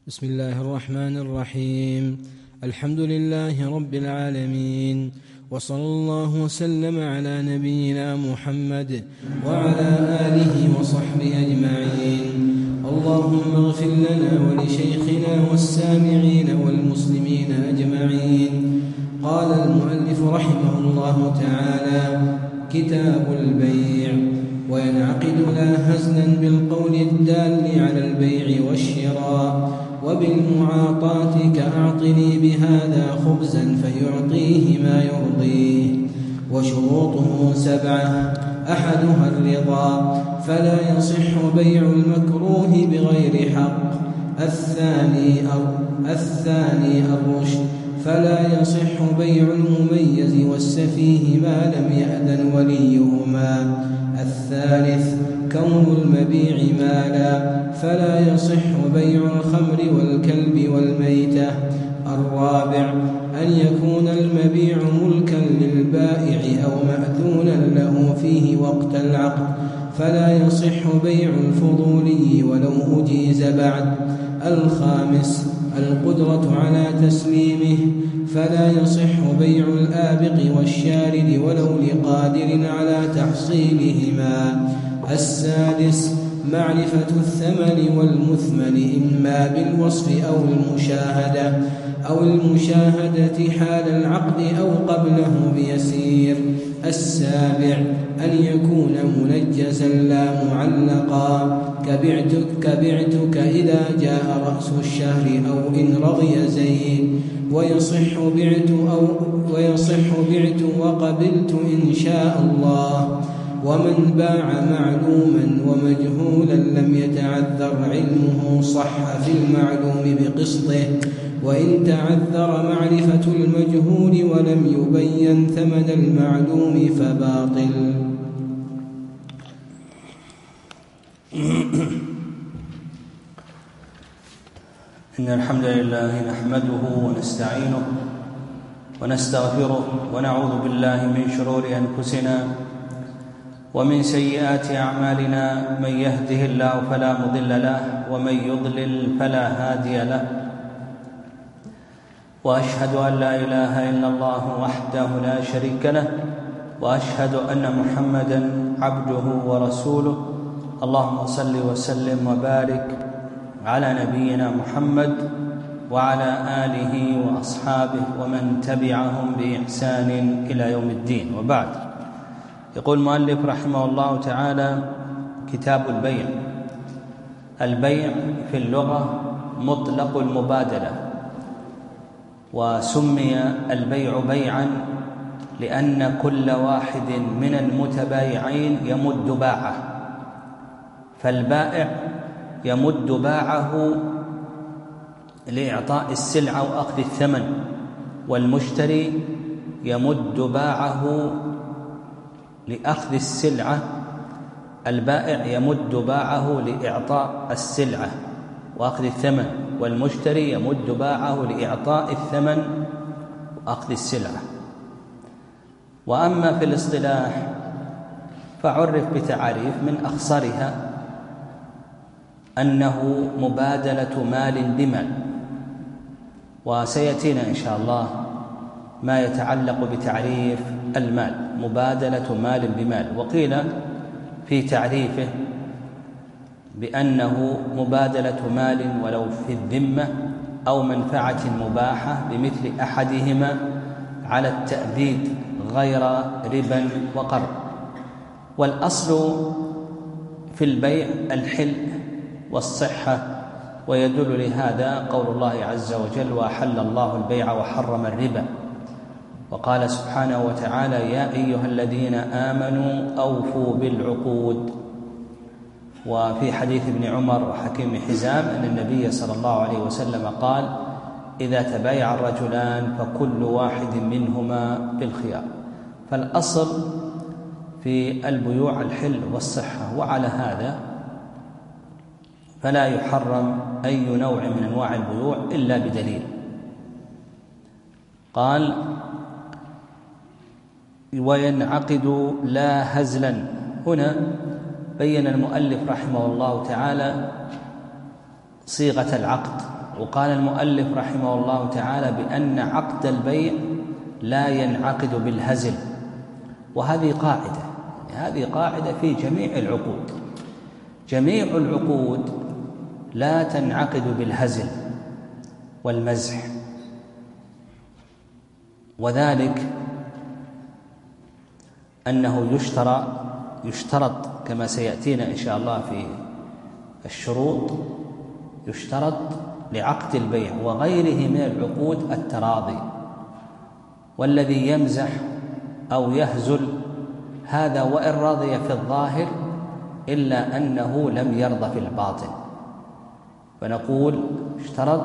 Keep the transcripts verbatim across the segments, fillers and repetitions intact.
بسم الله الرحمن الرحيم. الحمد لله رب العالمين، وصلى الله وسلم على نبينا محمد وعلى آله وصحبه أجمعين. اللهم اغفر لنا ولشيخنا والسامعين والمسلمين أجمعين. قال المؤلف رحمه الله تعالى: كتاب البيع. وينعقد لا هزلا بالقول الدال على البيع والشراء، وبالمعاطاة كأعطني بهذا خبزا فيعطيه ما يرضيه. وشروطه سبعة: أحدها الرضا، فلا يصح بيع المكروه بغير حق. الثاني أو الثاني الرشد، فلا يصح بيع المميز والسفيه ما لم يأذن وليهما. الثالث كون المبيع مالا، فلا يصح بيع الخمر والكلب والميتة. الرابع أن يكون المبيع ملكا للبائع أو مأذونا له فيه وقت العقد، فلا يصح بيع الفضولي ولو أجيز بعد. الخامس القدرة على تسليمه، فلا يصح بيع الآبق والشارد ولو لقادر على تحصيلهما. السادس معرفة الثمن والمثمن، إما بالوصف أو المشاهدة أو المشاهدة حال العقد أو قبله بيسير. السابع أن يكون منجزا لا معلقا، كبعتك, كبعتك إذا جاء رأس الشهر، أو إن رضي زيد. ويصح بعت أو ويصح بعت وقبلت إن شاء الله. ومن باع معلوما ومجهولا لم يتعذر علمه صح في المعلوم بقسطه، وإن تعذر معرفة المجهول ولم يبين ثمن المعلوم فباطل. إن الحمد لله نحمده ونستعينه ونستغفره ونعوذ بالله من شرور أنفسنا ومن سيئات أعمالنا. من يهده الله فلا مضل له، ومن يضلل فلا هادي له. وأشهد أن لا إله إلا الله وحده لا شريك له، وأشهد أن محمدًا عبده ورسوله. اللهم صل وسلم وبارك على نبينا محمد وعلى آله وأصحابه ومن تبعهم بإحسان إلى يوم الدين. وبعد، يقول المؤلف رحمه الله تعالى: كتاب البيع. البيع في اللغة مطلق المبادلة، وسمي البيع بيعا لأن كل واحد من المتبايعين يمد باعه، فالبائع يمد باعه لإعطاء السلعة وأخذ الثمن، والمشتري يمد باعه لأخذ السلعة. البائع يمد باعه لإعطاء السلعة وأخذ الثمن، والمشتري يمد باعه لإعطاء الثمن وأخذ السلعة. وأما في الاصطلاح فعرف بتعاريف من أخصرها أنه مبادلة مال بمال، وسيأتينا إن شاء الله ما يتعلق بتعريف المال، مبادلة مال بمال. وقيل في تعريفه بأنه مبادلة مال ولو في الذمة أو منفعة مباحة بمثل أحدهما على التأبيد غير ربا وقرض. والأصل في البيع الحل والصحة، ويدل لهذا قول الله عز وجل: وأحل الله البيع وحرم الربا. وقال سبحانه وتعالى: يا أيها الذين آمنوا أوفوا بالعقود. وفي حديث ابن عمر وحكيم حزام أن النبي صلى الله عليه وسلم قال: إذا تبايع الرجلان فكل واحد منهما بالخيار. فالأصل في البيوع الحل والصحة، وعلى هذا فلا يحرم أي نوع من أنواع البيوع إلا بدليل. قال: وينعقد لا هزلا. هنا بين المؤلف رحمه الله تعالى صيغة العقد، وقال المؤلف رحمه الله تعالى بأن عقد البيع لا ينعقد بالهزل، وهذه قاعدة هذه قاعدة في جميع العقود. جميع العقود لا تنعقد بالهزل والمزح، وذلك أنه يشترى يشترط كما سيأتينا إن شاء الله في الشروط، يشترط لعقد البيع وغيره من العقود التراضي، والذي يمزح أو يهزل هذا وإن رضي في الظاهر إلا أنه لم يرضى في الباطن. فنقول اشترط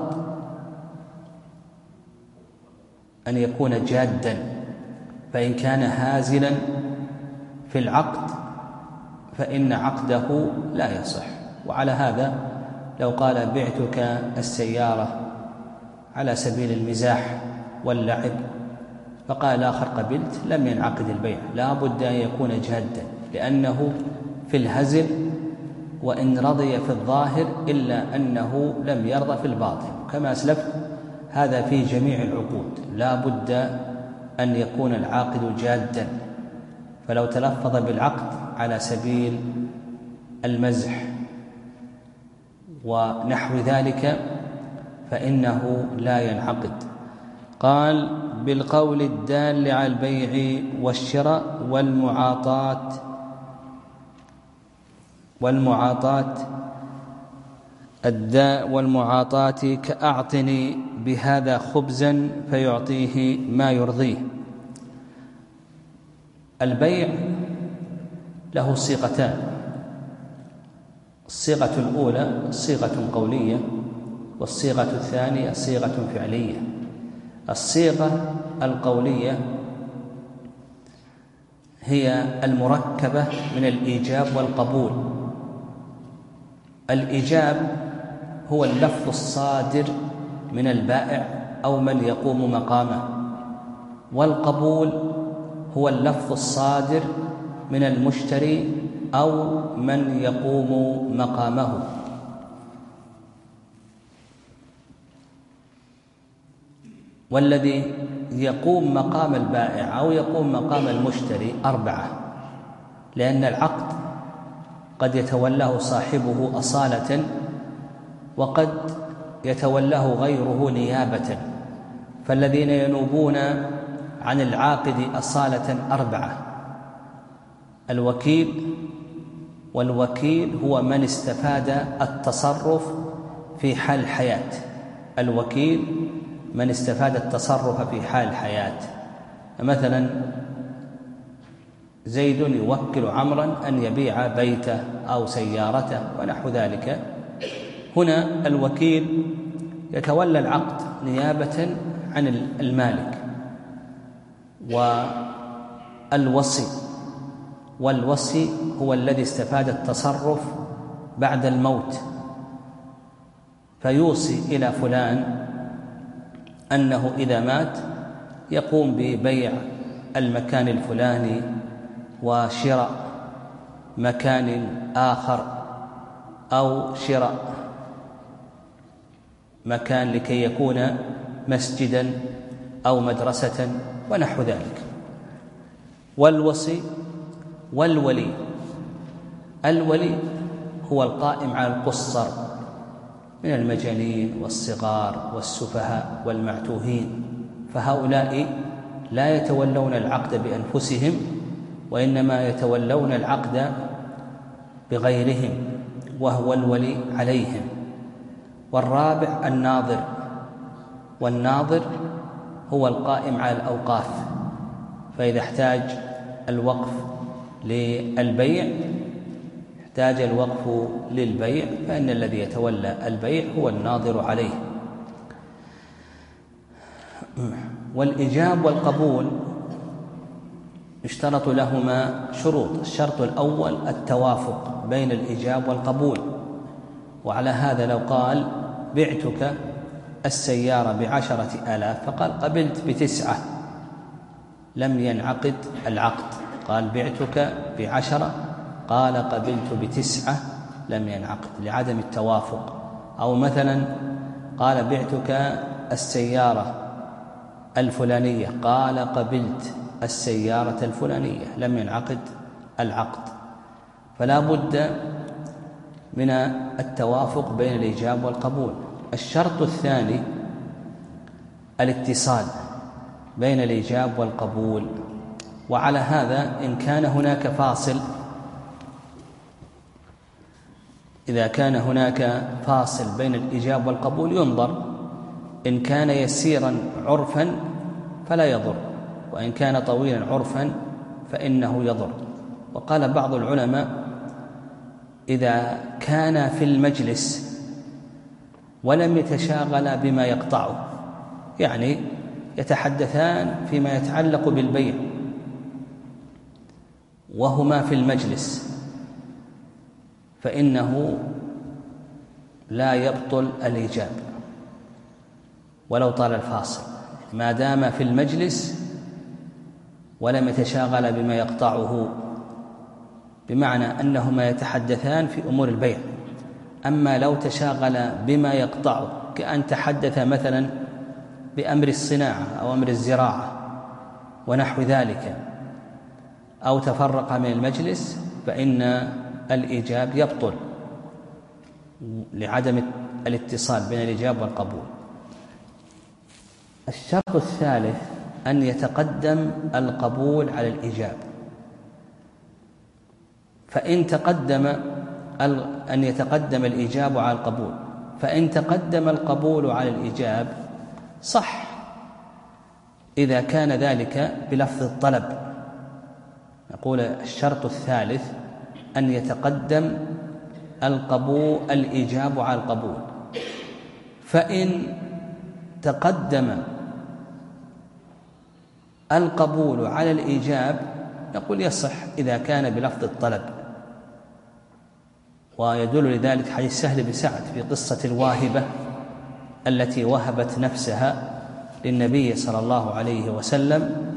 أن يكون جادا، فإن كان هازلا في العقد فإن عقده لا يصح. وعلى هذا لو قال بعتك السيارة على سبيل المزاح واللعب فقال الآخر قبلت، لم ينعقد البيع، لا بد أن يكون جادا، لأنه في الهزل وإن رضي في الظاهر إلا أنه لم يرضى في الباطن. كما أسلفت هذا في جميع العقود، لا بد أن يكون العاقد جادا، فلو تلفظ بالعقد على سبيل المزح ونحو ذلك فإنه لا ينعقد. قال بالقول الدال على البيع والشراء والمعاطاة والمعاطاة الداء والمعاطاة كأعطني بهذا خبزا فيعطيه ما يرضيه. البيع له صيغتان، الصيغة الأولى صيغة قولية، والصيغة الثانية صيغة فعلية. الصيغة القولية هي المركبة من الإيجاب والقبول. الإيجاب هو اللفظ الصادر من البائع أو من يقوم مقامه، والقبول هو اللفظ الصادر من المشتري أو من يقوم مقامه. والذي يقوم مقام البائع أو يقوم مقام المشتري أربعة، لأن العقد قد يتولاه صاحبه أصالة وقد يتولاه غيره نيابة، فالذين ينوبون عن العاقد أصالة أربعة: الوكيل، والوكيل هو من استفاد التصرف في حال الحياة. الوكيل من استفاد التصرف في حال الحياة، مثلا زيد يوكل عمرا أن يبيع بيته أو سيارته ونحو ذلك. هنا الوكيل يتولى العقد نيابة عن المالك. والوصي والوصي هو الذي استفاد التصرف بعد الموت، فيوصي إلى فلان أنه إذا مات يقوم ببيع المكان الفلاني وشراء مكان آخر، أو شراء مكان لكي يكون مسجدا أو مدرسة ونحو ذلك. والوصي والولي، الولي هو القائم على القصر من المجانين والصغار والسفهاء والمعتوهين، فهؤلاء لا يتولون العقد بأنفسهم وإنما يتولون العقد بغيرهم، وهو الولي عليهم. والرابع الناظر، والناظر هو القائم على الأوقاف، فإذا احتاج الوقف للبيع احتاج الوقف للبيع فإن الذي يتولى البيع هو الناظر عليه. والإيجاب والقبول اشترط لهما شروط. الشرط الأول التوافق بين الإيجاب والقبول، وعلى هذا لو قال بعتك السيارة بعشرة آلاف فقال قبلت بتسعة لم ينعقد العقد. قال بعتك بعشرة قال قبلت بتسعة لم ينعقد لعدم التوافق. أو مثلا قال بعتك السيارة الفلانية، قال قبلت السيارة الفلانية، لم ينعقد العقد. فلا بد من التوافق بين الإيجاب والقبول. الشرط الثاني الاتصال بين الإيجاب والقبول، وعلى هذا إن كان هناك فاصل إذا كان هناك فاصل بين الإيجاب والقبول ينظر، إن كان يسيرا عرفا فلا يضر، وإن كان طويلا عرفا فإنه يضر. وقال بعض العلماء إذا كان في المجلس ولم يتشاغل بما يقطعه، يعني يتحدثان فيما يتعلق بالبيع وهما في المجلس، فإنه لا يبطل الإيجاب ولو طال الفاصل، ما دام في المجلس ولم يتشاغل بما يقطعه، بمعنى أنهما يتحدثان في أمور البيع. أما لو تشاغل بما يقطعه، كأن تحدث مثلا بأمر الصناعة أو أمر الزراعة ونحو ذلك، أو تفرق من المجلس، فإن الإيجاب يبطل لعدم الاتصال بين الإيجاب والقبول. الشرط الثالث أن يتقدم القبول على الإيجاب، فإن تقدم أن يتقدم الإيجاب على القبول، فإن تقدم القبول على الإيجاب صح إذا كان ذلك بلفظ الطلب. نقول الشرط الثالث أن يتقدم القبول الإيجاب على القبول، فإن تقدم القبول على الإيجاب نقول يصح إذا كان بلفظ الطلب. ويدل لذلك حديث سهل بن سعد في قصة الواهبة التي وهبت نفسها للنبي صلى الله عليه وسلم،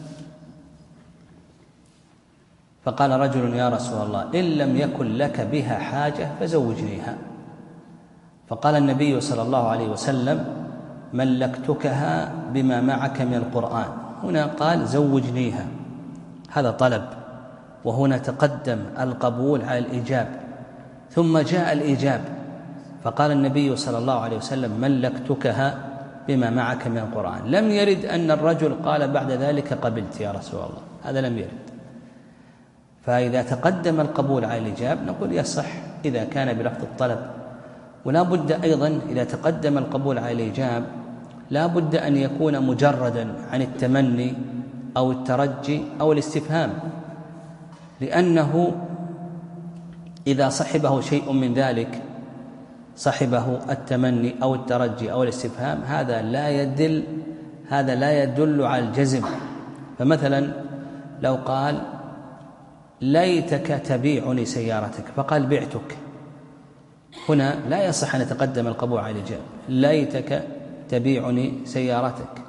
فقال رجل يا رسول الله إن لم يكن لك بها حاجة فزوجنيها، فقال النبي صلى الله عليه وسلم ملكتكها بما معك من القرآن. هنا قال زوجنيها، هذا طلب، وهنا تقدم القبول على الإيجاب، ثم جاء الإيجاب فقال النبي صلى الله عليه وسلم ملكتكها بما معك من القرآن. لم يرد أن الرجل قال بعد ذلك قبلت يا رسول الله، هذا لم يرد. فإذا تقدم القبول على الإيجاب نقول يصح إذا كان بلفظ الطلب. ولا بد أيضا إذا تقدم القبول على الإيجاب لا بد أن يكون مجردا عن التمني أو الترجي أو الاستفهام، لأنه إذا صحبه شيء من ذلك، صحبه التمني أو الترجي أو الاستفهام، هذا لا يدل هذا لا يدل على الجزم. فمثلا لو قال ليتك تبيعني سيارتك فقال بعتك، هنا لا يصح أن يتقدم القبول على الإيجاب. ليتك تبيعني سيارتك،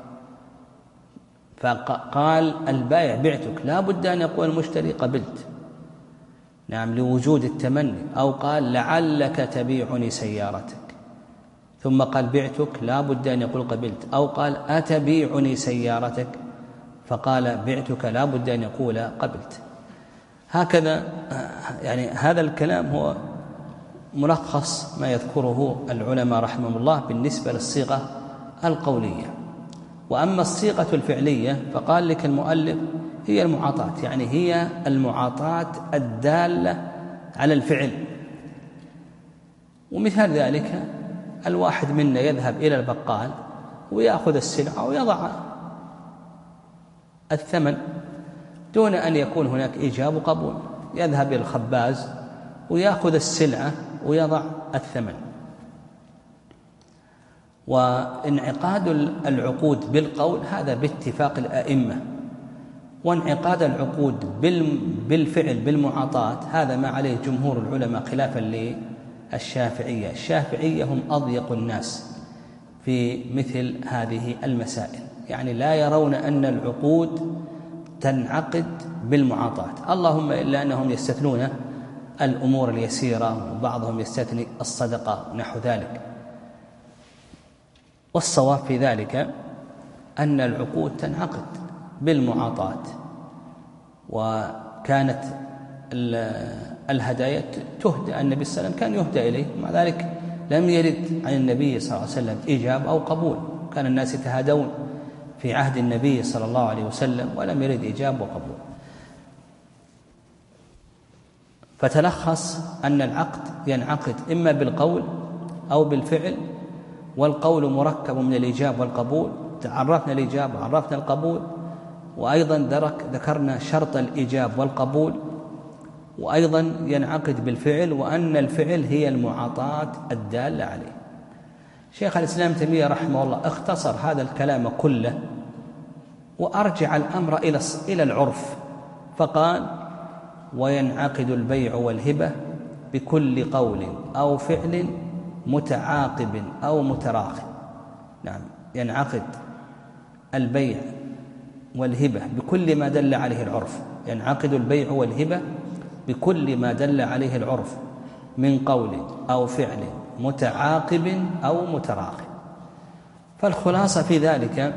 فقال البائع بعتك، لا بد أن يقول المشتري قبلت، نعم، لوجود التمني. أو قال لعلك تبيعني سيارتك ثم قال بعتك، لا بد أن يقول قبلت. أو قال أتبيعني سيارتك فقال بعتك، لا بد أن يقول قبلت. هكذا يعني هذا الكلام هو ملخص ما يذكره العلماء رحمهم الله بالنسبة للصيغة القولية. وأما الصيغة الفعلية فقال لك المؤلف هي المعاطاة، يعني هي المعاطاة الدالة على الفعل. ومثال ذلك الواحد منا يذهب إلى البقال ويأخذ السلعة ويضع الثمن دون أن يكون هناك إيجاب وقبول، يذهب إلى الخباز ويأخذ السلعة ويضع الثمن. وانعقاد العقود بالقول هذا باتفاق الأئمة، وانعقاد العقود بالفعل بالمعاطاة هذا ما عليه جمهور العلماء خلافا للشافعية. الشافعية هم أضيق الناس في مثل هذه المسائل، يعني لا يرون أن العقود تنعقد بالمعاطاة، اللهم إلا أنهم يستثنون الأمور اليسيرة، وبعضهم يستثني الصدقة ونحو ذلك. والصواب في ذلك أن العقود تنعقد بالمعاطاة، وكانت الهدايا تهدى، النبي صلى الله عليه وسلم كان يهدى إليه، ومع ذلك لم يرد عن النبي صلى الله عليه وسلم إيجاب أو قبول، كان الناس يتهادون في عهد النبي صلى الله عليه وسلم ولم يرد إيجاب وقبول. فتلخص أن العقد ينعقد إما بالقول أو بالفعل، والقول مركب من الإيجاب والقبول، عرفنا الإيجاب وعرفنا القبول، وأيضا ذكرنا شرط الإيجاب والقبول، وأيضا ينعقد بالفعل، وأن الفعل هي المعاطاة الدالة عليه. شيخ الإسلام تيمية رحمه الله اختصر هذا الكلام كله وأرجع الأمر إلى العرف، فقال: وينعقد البيع والهبة بكل قول أو فعل متعاقب أو متراخٍ. نعم، ينعقد البيع والهبة بكل ما دل عليه العرف، ينعقد البيع والهبة بكل ما دل عليه العرف من قول أو فعل متعاقب أو متراخٍ. فالخلاصة في ذلك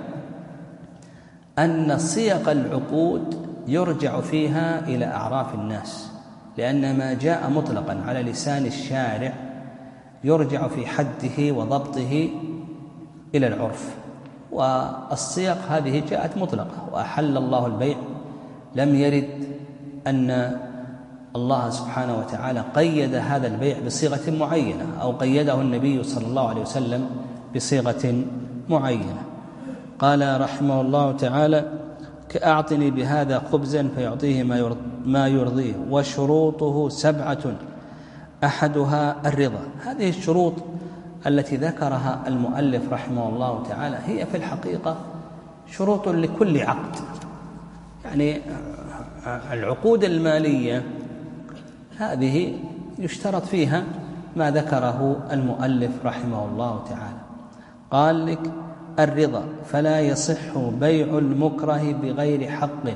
أن صيغ العقود يرجع فيها إلى أعراف الناس، لأن ما جاء مطلقا على لسان الشارع يرجع في حده وضبطه إلى العرف، والصيغ هذه جاءت مطلقة. وأحل الله البيع، لم يرد أن الله سبحانه وتعالى قيد هذا البيع بصيغة معينة، أو قيده النبي صلى الله عليه وسلم بصيغة معينة. قال رحمه الله تعالى: كأعطني بهذا خبزا فيعطيه ما يرضيه، وشروطه سبعة أحدها الرضا. هذه الشروط التي ذكرها المؤلف رحمه الله تعالى هي في الحقيقة شروط لكل عقد. يعني العقود المالية هذه يشترط فيها ما ذكره المؤلف رحمه الله تعالى. قال لك: الرضا، فلا يصح بيع المكره بغير حق.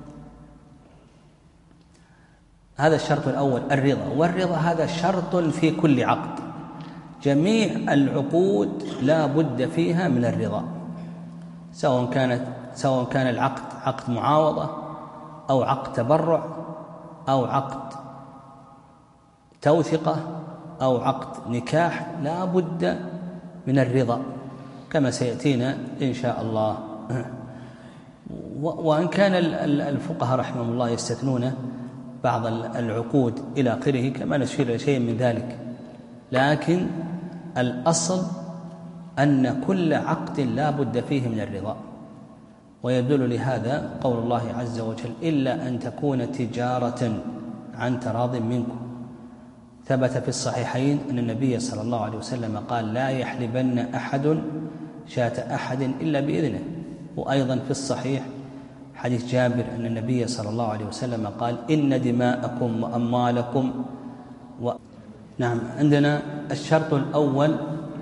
هذا الشرط الأول، الرضا. والرضا هذا شرط في كل عقد، جميع العقود لا بد فيها من الرضا، سواء كانت سواء كان العقد عقد معاوضة أو عقد تبرع أو عقد توثقة أو عقد نكاح، لا بد من الرضا كما سيأتينا إن شاء الله. وأن كان الفقهاء رحمهم الله يستثنون بعض العقود إلى آخره كما نشير إلى شيء من ذلك، لكن الأصل أن كل عقد لا بد فيه من الرضا. ويدل لهذا قول الله عز وجل: إلا أن تكون تجارة عن تراض منكم. ثبت في الصحيحين أن النبي صلى الله عليه وسلم قال: لا يحلبن أحد شاة أحد إلا بإذنه. وأيضا في الصحيح حديث جابر أن النبي صلى الله عليه وسلم قال: إن دماءكم وأموالكم و... نعم. عندنا الشرط الأول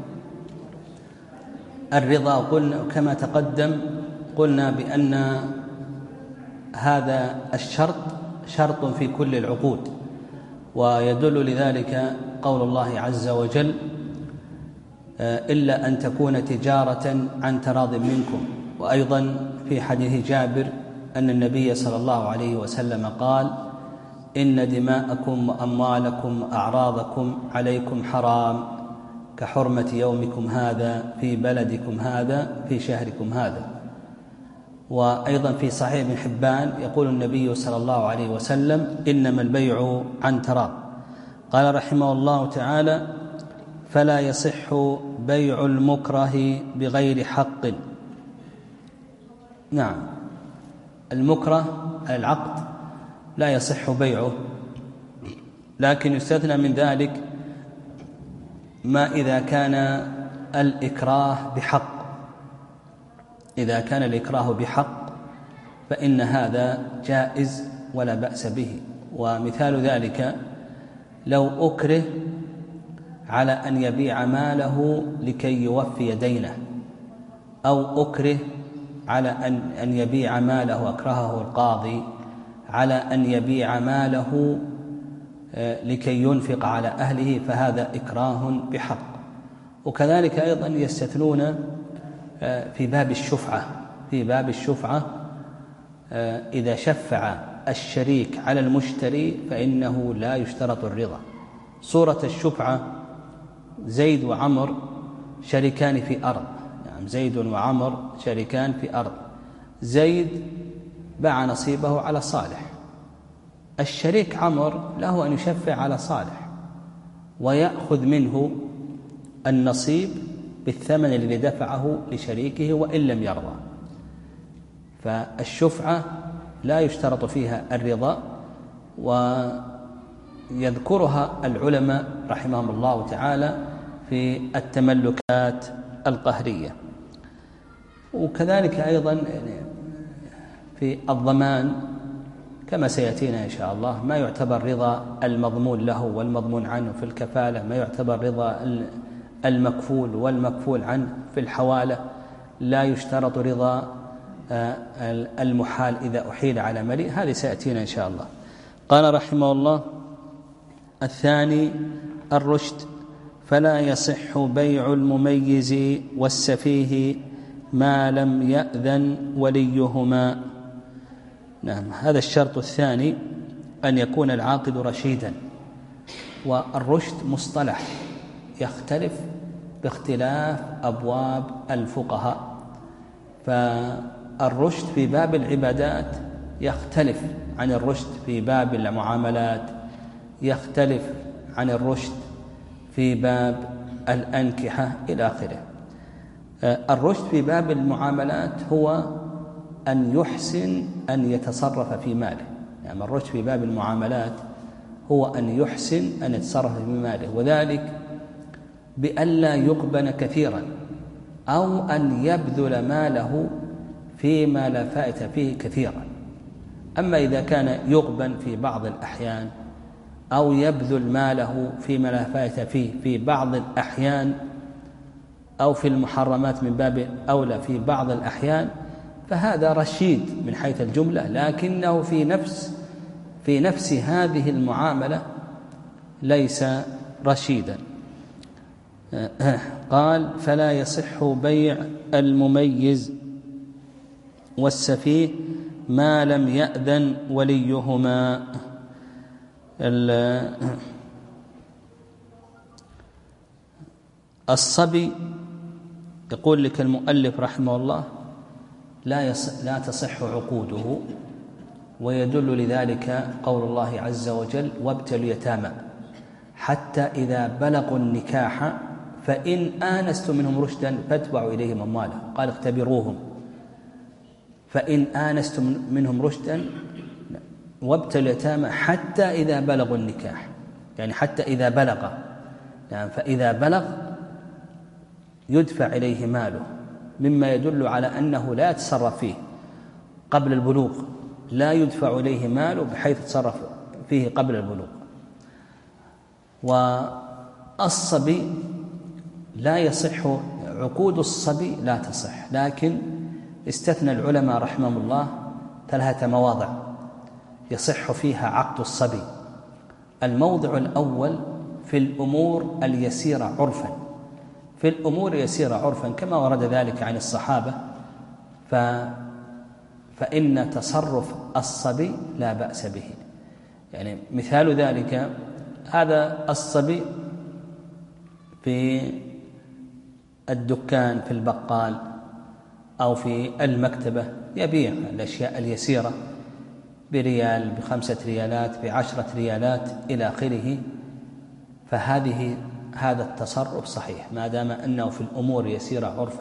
الرضا. قلنا كما تقدم قلنا بأن هذا الشرط شرط في كل العقود، ويدل لذلك قول الله عز وجل: إلا أن تكون تجارة عن تراض منكم. وأيضا في حديث جابر أن النبي صلى الله عليه وسلم قال: إن دماءكم وأموالكم وأعراضكم عليكم حرام كحرمة يومكم هذا في بلدكم هذا في شهركم هذا. وأيضا في صحيح ابن حبان يقول النبي صلى الله عليه وسلم: إنما البيع عن تراض. قال رحمه الله تعالى: فلا يصح بيع المكره بغير حق. نعم، المكره العقد لا يصح بيعه، لكن يستثنى من ذلك ما إذا كان الإكراه بحق. إذا كان الإكراه بحق فإن هذا جائز ولا بأس به. ومثال ذلك لو أكره على أن يبيع ماله لكي يوفي دينه، أو أكره على أن أن يبيع ماله، أكرهه القاضي على أن يبيع ماله لكي ينفق على أهله، فهذا إكراه بحق. وكذلك أيضا يستثنون في باب الشفعة في باب الشفعة إذا شفع الشريك على المشتري فإنه لا يشترط الرضا. صورة الشفعة: زيد وعمر شريكان في أرض، يعني زيد وعمر شريكان في أرض، زيد باع نصيبه على صالح، الشريك عمر له أن يشفع على صالح ويأخذ منه النصيب بالثمن الذي دفعه لشريكه وإن لم يرضى. فالشفعة لا يشترط فيها الرضا، ويذكرها العلماء رحمهم الله تعالى في التملكات القهرية. وكذلك أيضا في الضمان كما سيأتينا إن شاء الله ما يعتبر رضا المضمون له والمضمون عنه في الكفالة، ما يعتبر رضا المكفول والمكفول عنه في الحوالة، لا يشترط رضا المحال إذا أحيل على مليء. هذه سيأتينا إن شاء الله. قال رحمه الله: الثاني الرشد، فلا يصح بيع المميز والسفيه ما لم يأذن وليهما. نعم، هذا الشرط الثاني أن يكون العاقد رشيدا. والرشد مصطلح يختلف باختلاف أبواب الفقهاء، فالرشد في باب العبادات يختلف عن الرشد في باب المعاملات، يختلف عن الرشد في باب الأنكحة إلى آخره. الرشد في باب المعاملات هو أن يحسن أن يتصرف في ماله، يعني الرشد في باب المعاملات هو أن يحسن أن يتصرف في ماله، وذلك بألا يقبن كثيرا أو أن يبذل ماله فيما لا فائدة فيه كثيرا. أما إذا كان يقبن في بعض الأحيان أو يبذل ماله فيما لا فائدة فيه في بعض الأحيان أو في المحرمات من باب أولى في بعض الأحيان، فهذا رشيد من حيث الجملة، لكنه في نفس في نفس هذه المعاملة ليس رشيدا. قال: فلا يصح بيع المميز والسفيه ما لم يأذن وليهما. الصبي يقول لك المؤلف رحمه الله: لا لا تصح عقوده، ويدل لذلك قول الله عز وجل: وابتلوا اليتامى حتى إذا بلغوا النكاح فإن آنستم منهم رشدا فاتبعوا إليهم أموالهم. قال: اختبروهم. فإن آنستم منهم رشدا وابتلوا اليتامى حتى إذا بلغوا النكاح، يعني حتى إذا بلغ، يعني فإذا بلغ يدفع إليه ماله، مما يدل على أنه لا يتصرف فيه قبل البلوغ، لا يدفع إليه ماله بحيث يتصرف فيه قبل البلوغ. والصبي لا يصح عقود الصبي لا تصح، لكن استثنى العلماء رحمهم الله ثلاثة مواضع يصح فيها عقد الصبي. الموضع الأول في الأمور اليسيرة عرفا، في الأمور اليسيرة عرفا كما ورد ذلك عن الصحابة، ف فإن تصرف الصبي لا بأس به. يعني مثال ذلك هذا الصبي في الدكان في البقال أو في المكتبة يبيع الأشياء اليسيرة بريال، بخمسة ريالات، بعشرة ريالات إلى آخره، فهذه هذا التصرف صحيح ما دام أنه في الأمور يسيرة عرفا.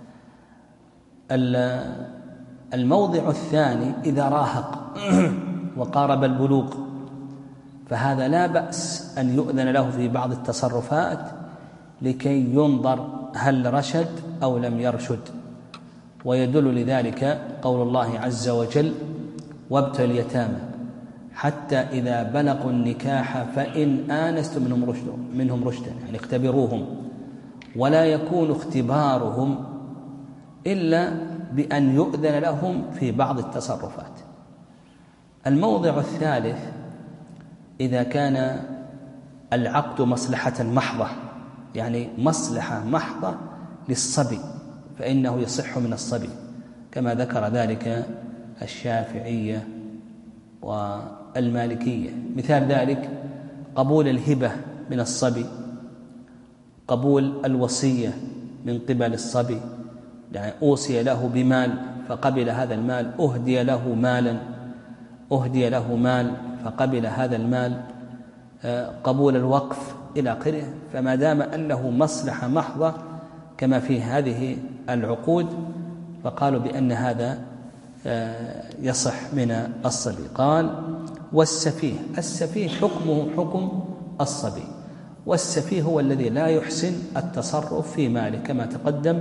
الموضع الثاني إذا راهق وقارب البلوغ، فهذا لا بأس أن يؤذن له في بعض التصرفات لكي ينظر هل رشد أو لم يرشد. ويدل لذلك قول الله عز وجل: وابتلوا اليتامى حتى إذا بلغوا النكاح فإن آنستم منهم رشدا منهم رشدا يعني اختبروهم، ولا يكون اختبارهم إلا بأن يؤذن لهم في بعض التصرفات. الموضع الثالث إذا كان العقد مصلحة محضة، يعني مصلحة محضة للصبي، فإنه يصح من الصبي، كما ذكر ذلك الشافعية والمالكية. مثال ذلك قبول الهبة من الصبي، قبول الوصية من قبل الصبي، يعني أوصي له بمال فقبل هذا المال، أهدي له مالا أهدي له مال فقبل هذا المال، قبول الوقف إلى آخره. فما دام أنه مصلحة محضة كما في هذه العقود فقالوا بأن هذا يصح من الصبي. قال والسفيه، السفيه حكمه حكم الصبي، والسفيه هو الذي لا يحسن التصرف في ماله كما تقدم،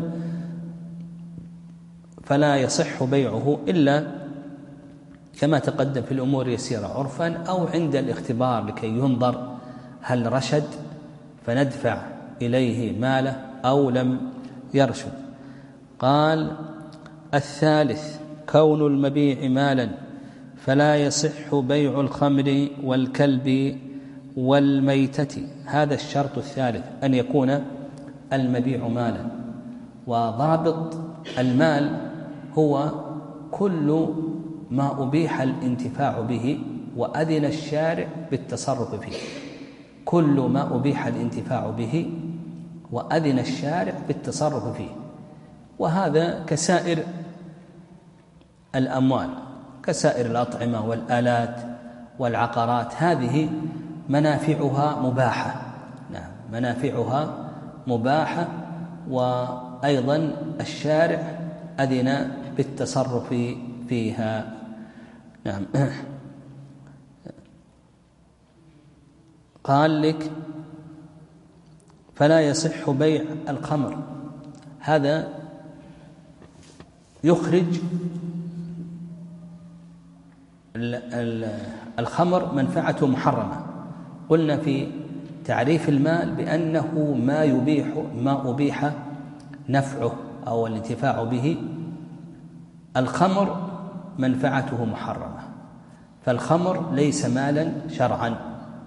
فلا يصح بيعه إلا كما تقدم في الأمور يسيرة عرفا أو عند الاختبار لكي ينظر هل رشد فندفع إليه ماله أو لم يرشد. قال الثالث كون المبيع مالا، فلا يصح بيع الخمر والكلب والميتة. هذا الشرط الثالث، أن يكون المبيع مالا. وضابط المال هو كل ما أبيح الانتفاع به وأذن الشارع بالتصرف فيه، كل ما أبيح الانتفاع به وأذن الشارع بالتصرف فيه. وهذا كسائر الأموال، كسائر الأطعمة والآلات والعقارات، هذه منافعها مباحة. نعم، منافعها مباحة، وأيضا الشارع أذن بالتصرف فيها. نعم. قال لك فلا يصح بيع الخمر، هذا يخرج الخمر منفعته محرمة. قلنا في تعريف المال بأنه ما يبيح ما أبيح نفعه أو الانتفاع به. الخمر منفعته محرمة، فالخمر ليس مالا شرعا،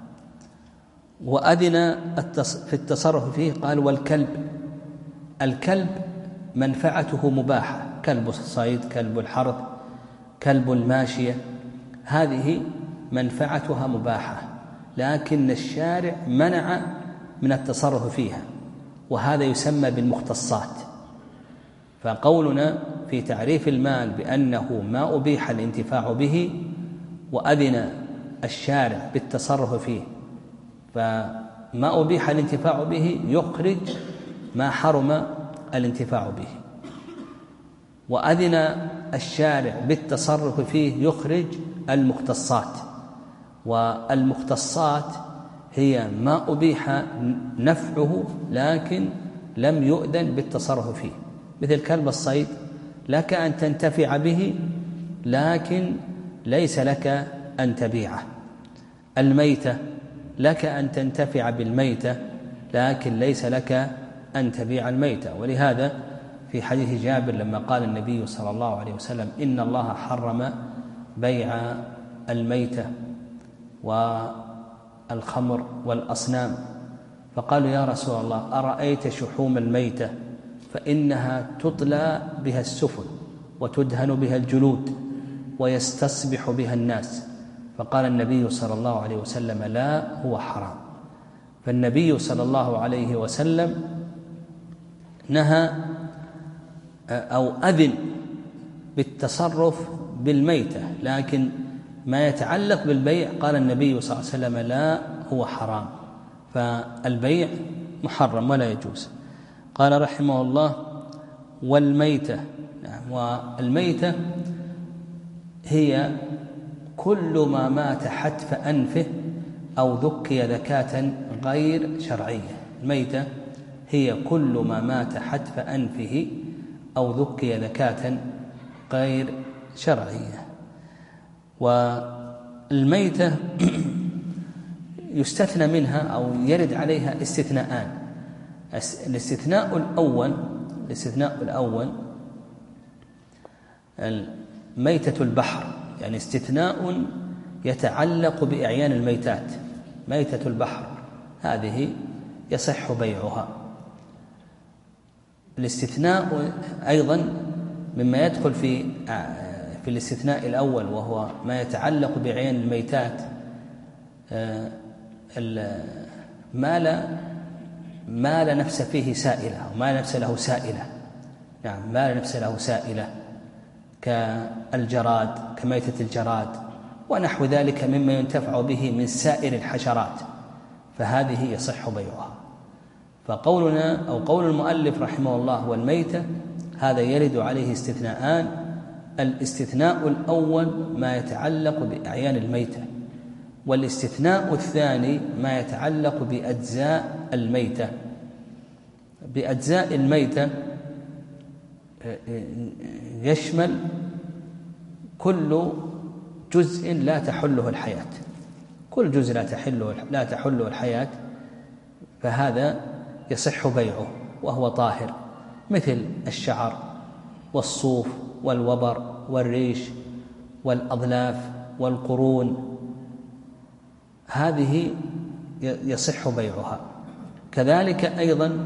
وأذن في التصرف فيه. قال والكلب، الكلب منفعته مباحة، كلب الصيد، كلب الحرث، كلب الماشية، هذه منفعتها مباحة، لكن الشارع منع من التصرف فيها، وهذا يسمى بالمختصات. فقولنا في تعريف المال بأنه ما أبيح الانتفاع به وأذن الشارع بالتصرف فيه، فما أبيح الانتفاع به يخرج ما حرم الانتفاع به، وأذن الشارع بالتصرف فيه يخرج المختصات. والمختصات هي ما أبيح نفعه لكن لم يؤذن بالتصرف فيه، مثل كلب الصيد لك أن تنتفع به لكن ليس لك أن تبيعه. الميتة لك أن تنتفع بالميتة لكن ليس لك أن تبيع الميتة. ولهذا في حديث جابر لما قال النبي صلى الله عليه وسلم إن الله حرم بيع الميتة والخمر والأصنام، فقالوا يا رسول الله أرأيت شحوم الميتة فإنها تطلى بها السفن وتدهن بها الجلود ويستصبح بها الناس، فقال النبي صلى الله عليه وسلم لا، هو حرام. فالنبي صلى الله عليه وسلم نهى أو أذن بالتصرف بالميتة، لكن ما يتعلق بالبيع قال النبي صلى الله عليه وسلم لا، هو حرام. فالبيع محرم ولا يجوز. قال رحمه الله والميتة، والميتة هي كل ما مات حتف أنفه أو ذكي ذكاة غير شرعية. الميتة هي كل ما مات حتف أنفه أو ذكي ذكاة غير شرعية. والميتة يستثنى منها أو يرد عليها استثناءان. الاستثناء الأول الاستثناء الأول ميتة البحر، يعني استثناء يتعلق بإعيان الميتات. ميتة البحر هذه يصح بيعها. الاستثناء أيضا مما يدخل في في الاستثناء الأول، وهو ما يتعلق بعين الميتات، ما لا ما لا نفس فيه سائلة، أو ما لا نفس له سائلة. نعم، ما لا نفس له سائلة كالجراد، كميتة الجراد ونحو ذلك مما ينتفع به من سائر الحشرات، فهذه يصح بيعها. فقولنا أو قول المؤلف رحمه الله والميتة، هذا يرد عليه استثناءان. الاستثناء الأول ما يتعلق بأعيان الميتة، والاستثناء الثاني ما يتعلق بأجزاء الميتة. بأجزاء الميتة يشمل كل جزء لا تحله الحياة، كل جزء لا تحله لا تحله الحياة فهذا يصح بيعه وهو طاهر، مثل الشعر والصوف والوبر والريش والأظلاف والقرون، هذه يصح بيعها. كذلك أيضا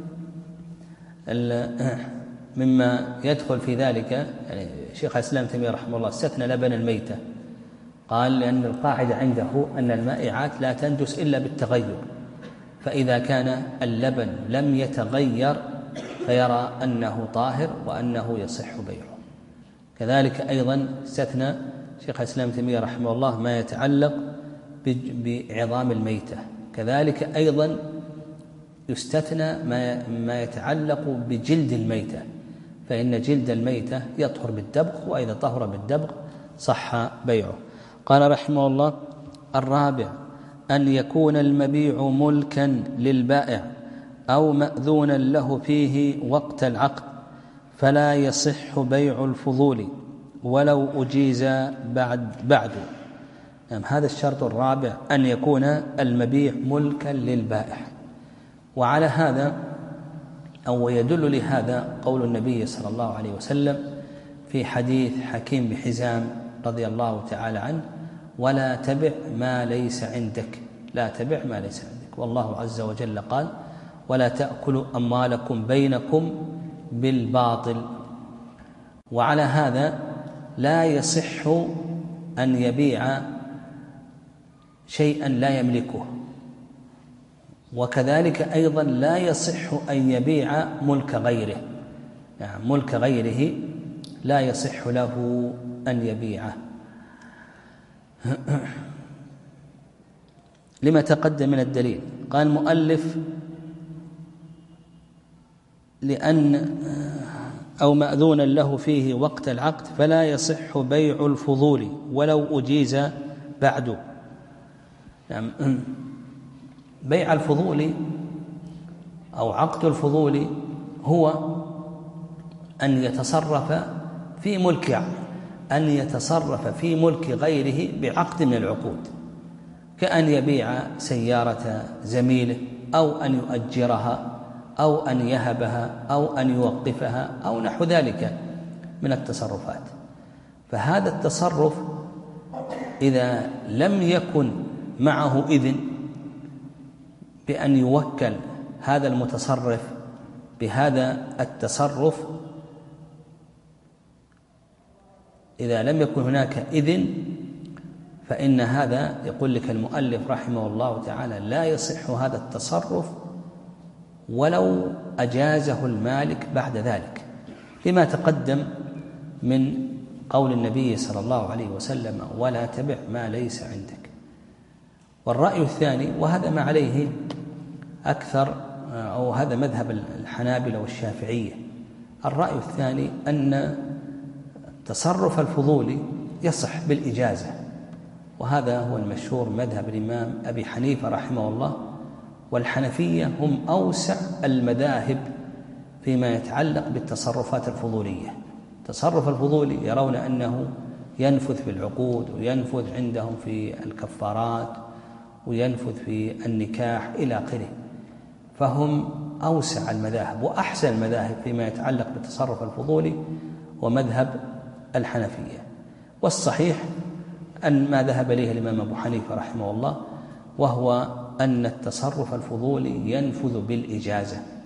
مما يدخل في ذلك، يعني شيخ الإسلام تيمية رحمه الله استثنى لبن الميتة، قال لأن القاعدة عنده أن المائعات لا تنجس إلا بالتغير، فإذا كان اللبن لم يتغير فيرى أنه طاهر وأنه يصح بيعه. كذلك أيضا استثنى شيخ الإسلام تيمية رحمه الله ما يتعلق بعظام الميتة. كذلك أيضا يستثنى ما يتعلق بجلد الميتة، فإن جلد الميتة يطهر بالدبغ، وإذا طهر بالدبغ صح بيعه. قال رحمه الله: الرابع أن يكون المبيع ملكا للبائع أو مأذونا له فيه وقت العقد، فلا يصح بيع الفضول ولو أجيز بعد بعد يعني هذا الشرط الرابع، أن يكون المبيع ملكا للبائع. وعلى هذا أو يدل لهذا قول النبي صلى الله عليه وسلم في حديث حكيم بن حزام رضي الله تعالى عنه: ولا تبع ما ليس عندك، لا تبع ما ليس عندك. والله عز وجل قال: ولا تأكلوا أموالكم بينكم بالباطل. وعلى هذا لا يصح أن يبيع شيئا لا يملكه، وكذلك أيضا لا يصح أن يبيع ملك غيره، يعني ملك غيره لا يصح له أن يبيعه لما تقدم من الدليل. قال المؤلف: لأن أو مأذونا له فيه وقت العقد فلا يصح بيع الفضول ولو أجيز بعد. يعني بيع الفضول أو عقد الفضول هو أن يتصرف في ملك أن يتصرف في ملك غيره بعقد من العقود، كأن يبيع سيارة زميله، أو أن يؤجرها، أو أن يهبها، أو أن يوقفها، أو نحو ذلك من التصرفات. فهذا التصرف إذا لم يكن معه إذن بأن يوكل هذا المتصرف بهذا التصرف، إذا لم يكن هناك إذن فإن هذا يقول لك المؤلف رحمه الله تعالى لا يصح هذا التصرف ولو أجازه المالك بعد ذلك، لما تقدم من قول النبي صلى الله عليه وسلم: ولا تبع ما ليس عندك. والرأي الثاني، وهذا ما عليه أكثر أو هذا مذهب الحنابلة والشافعية، الرأي الثاني أن تصرف الفضول يصح بالإجازة، وهذا هو المشهور مذهب الإمام أبي حنيفة رحمه الله. والحنفية هم أوسع المذاهب فيما يتعلق بالتصرفات الفضولية. تصرف الفضول يرون أنه ينفذ في العقود، وينفذ عندهم في الكفارات، وينفذ في النكاح إلى آخره، فهم أوسع المذاهب وأحسن المذاهب فيما يتعلق بالتصرف الفضولي ومذهب الحنفية. والصحيح أن ما ذهب إليه الإمام أبو حنيفة رحمه الله، وهو أن التصرف الفضولي ينفذ بالإجازة،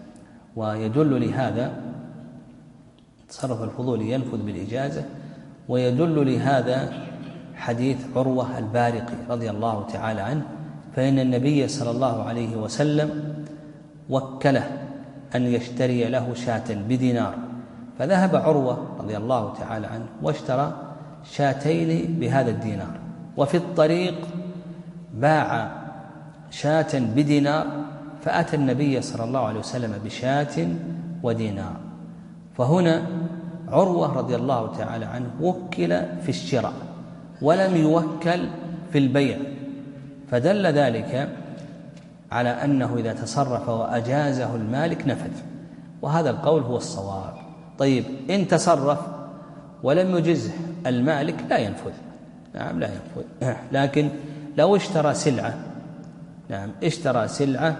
ويدل لهذا تصرف الفضولي ينفذ بالإجازة، ويدل لهذا حديث عروة البارقي رضي الله تعالى عنه، فإن النبي صلى الله عليه وسلم وكله أن يشتري له شاة بدينار، فذهب عروة رضي الله تعالى عنه واشترى شاتين بهذا الدينار، وفي الطريق باع شاة بدينار، فأتى النبي صلى الله عليه وسلم بشاة ودينار. فهنا عروة رضي الله تعالى عنه وكل في الشراء ولم يوكل في البيع، فدل ذلك على أنه إذا تصرف وأجازه المالك نفذ، وهذا القول هو الصواب. طيب إن تصرف ولم يجزه المالك لا ينفذ، نعم لا ينفذ. لكن لو اشترى سلعة، نعم اشترى سلعة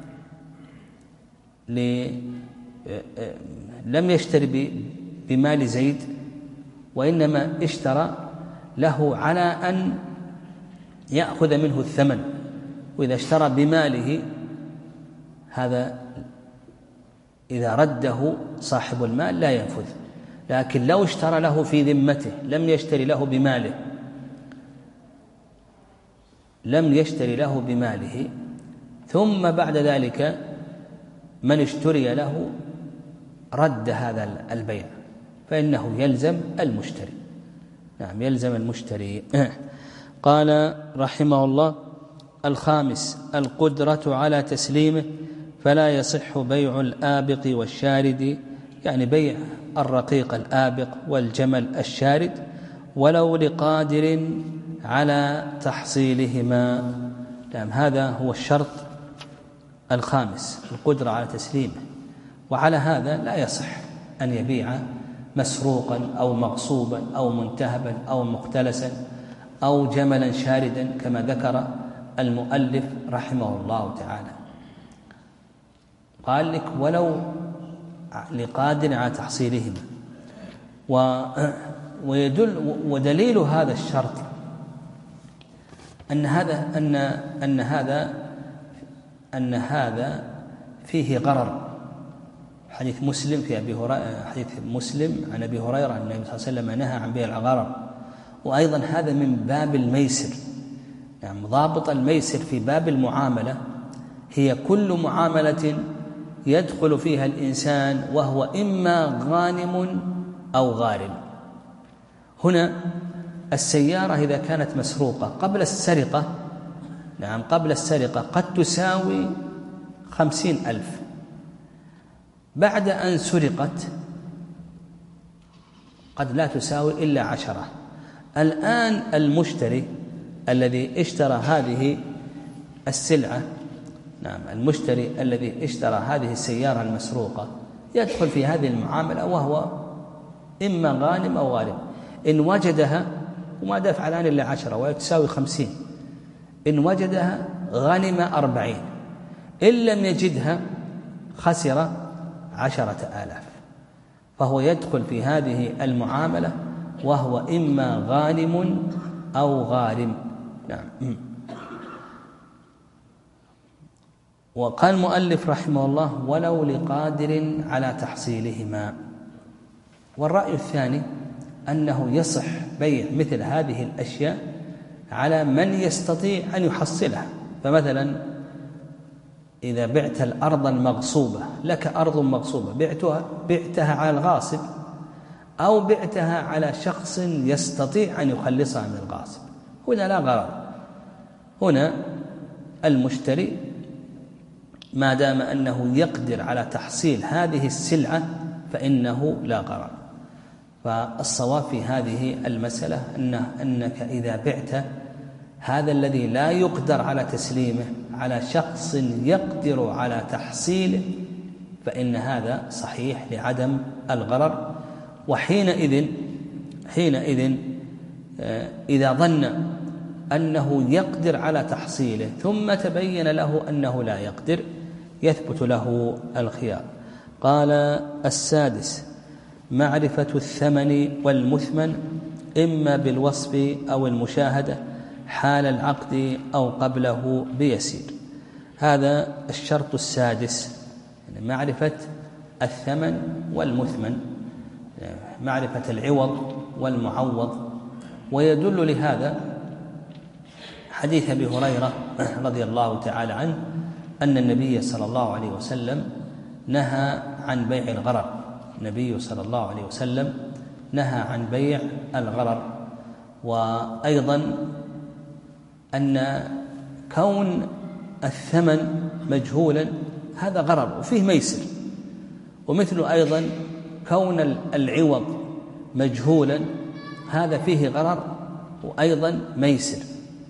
لم يشتري بمال زيد، وإنما اشترى له على أن يأخذ منه الثمن، وإذا اشترى بماله هذا إذا رده صاحب المال لا ينفذ. لكن لو اشترى له في ذمته، لم يشتري له بماله لم يشتري له بماله ثم بعد ذلك من اشتري له رد هذا البيع، فإنه يلزم المشتري، نعم يلزم المشتري. قال رحمه الله: الخامس القدرة على تسليمه، فلا يصح بيع الآبق والشارد، يعني بيع الرقيق الآبق والجمل الشارد، ولو لقادر على تحصيلهما. نعم هذا هو الشرط الخامس، القدرة على تسليمه. وعلى هذا لا يصح أن يبيع مسروقا أو مغصوبا أو منتهبا أو مختلسا أو جملا شاردا كما ذكر المؤلف رحمه الله تعالى. قال لك ولو لقادر على تحصيلهما، ويدل ودليل هذا الشرط أن هذا أن أن هذا أن هذا فيه غرر. حديث مسلم في أبي هريرة، حديث مسلم عن أبي هريرة أن النبي صلى الله عليه وسلم نهى عن بيع الغرر، وأيضا هذا من باب الميسر. يعني ضابط الميسر في باب المعاملة هي كل معاملة يدخل فيها الإنسان وهو إما غانم أو غارم. هنا السيارة إذا كانت مسروقة قبل السرقة، نعم قبل السرقة قد تساوي خمسين ألف، بعد أن سرقت قد لا تساوي إلا عشرة. الآن المشتري الذي اشترى هذه السلعة، نعم المشتري الذي اشترى هذه السيارة المسروقة يدخل في هذه المعاملة وهو إما غانم أو غارم. إن وجدها وما دفع الآن إلا عشرة وتساوي خمسين، إن وجدها غنم أربعين، إن لم يجدها خسر عشرة آلاف، فهو يدخل في هذه المعاملة وهو إما غانم أو غارم. نعم. وقال المؤلف رحمه الله: ولو لقادر على تحصيلهما. والرأي الثاني أنه يصح بيع مثل هذه الأشياء على من يستطيع أن يحصلها. فمثلا إذا بعت الأرض المغصوبة، لك أرض مغصوبة بعتها بعتها على الغاصب أو بعتها على شخص يستطيع أن يخلصها من الغاصب، هنا لا غرر. هنا المشتري ما دام أنه يقدر على تحصيل هذه السلعة فإنه لا غرر. فالصواب في هذه المسألة أنه أنك إذا بعت هذا الذي لا يقدر على تسليمه على شخص يقدر على تحصيله فإن هذا صحيح لعدم الغرر. وحينئذ حينئذ إذا ظن أنه يقدر على تحصيله ثم تبين له أنه لا يقدر يثبت له الخيار. قال: السادس معرفة الثمن والمثمن إما بالوصف أو المشاهدة حال العقد أو قبله بيسير. هذا الشرط السادس، يعني معرفة الثمن والمثمن، معرفة العوض والمعوض. ويدل لهذا حديث أبي هريرة رضي الله تعالى عنه أن النبي صلى الله عليه وسلم نهى عن بيع الغرر. النبي صلى الله عليه وسلم نهى عن بيع الغرر. وأيضا أن كون الثمن مجهولا هذا غرر وفيه ميسر، ومثل أيضا كون العوض مجهولا هذا فيه غرر وأيضا ميسر.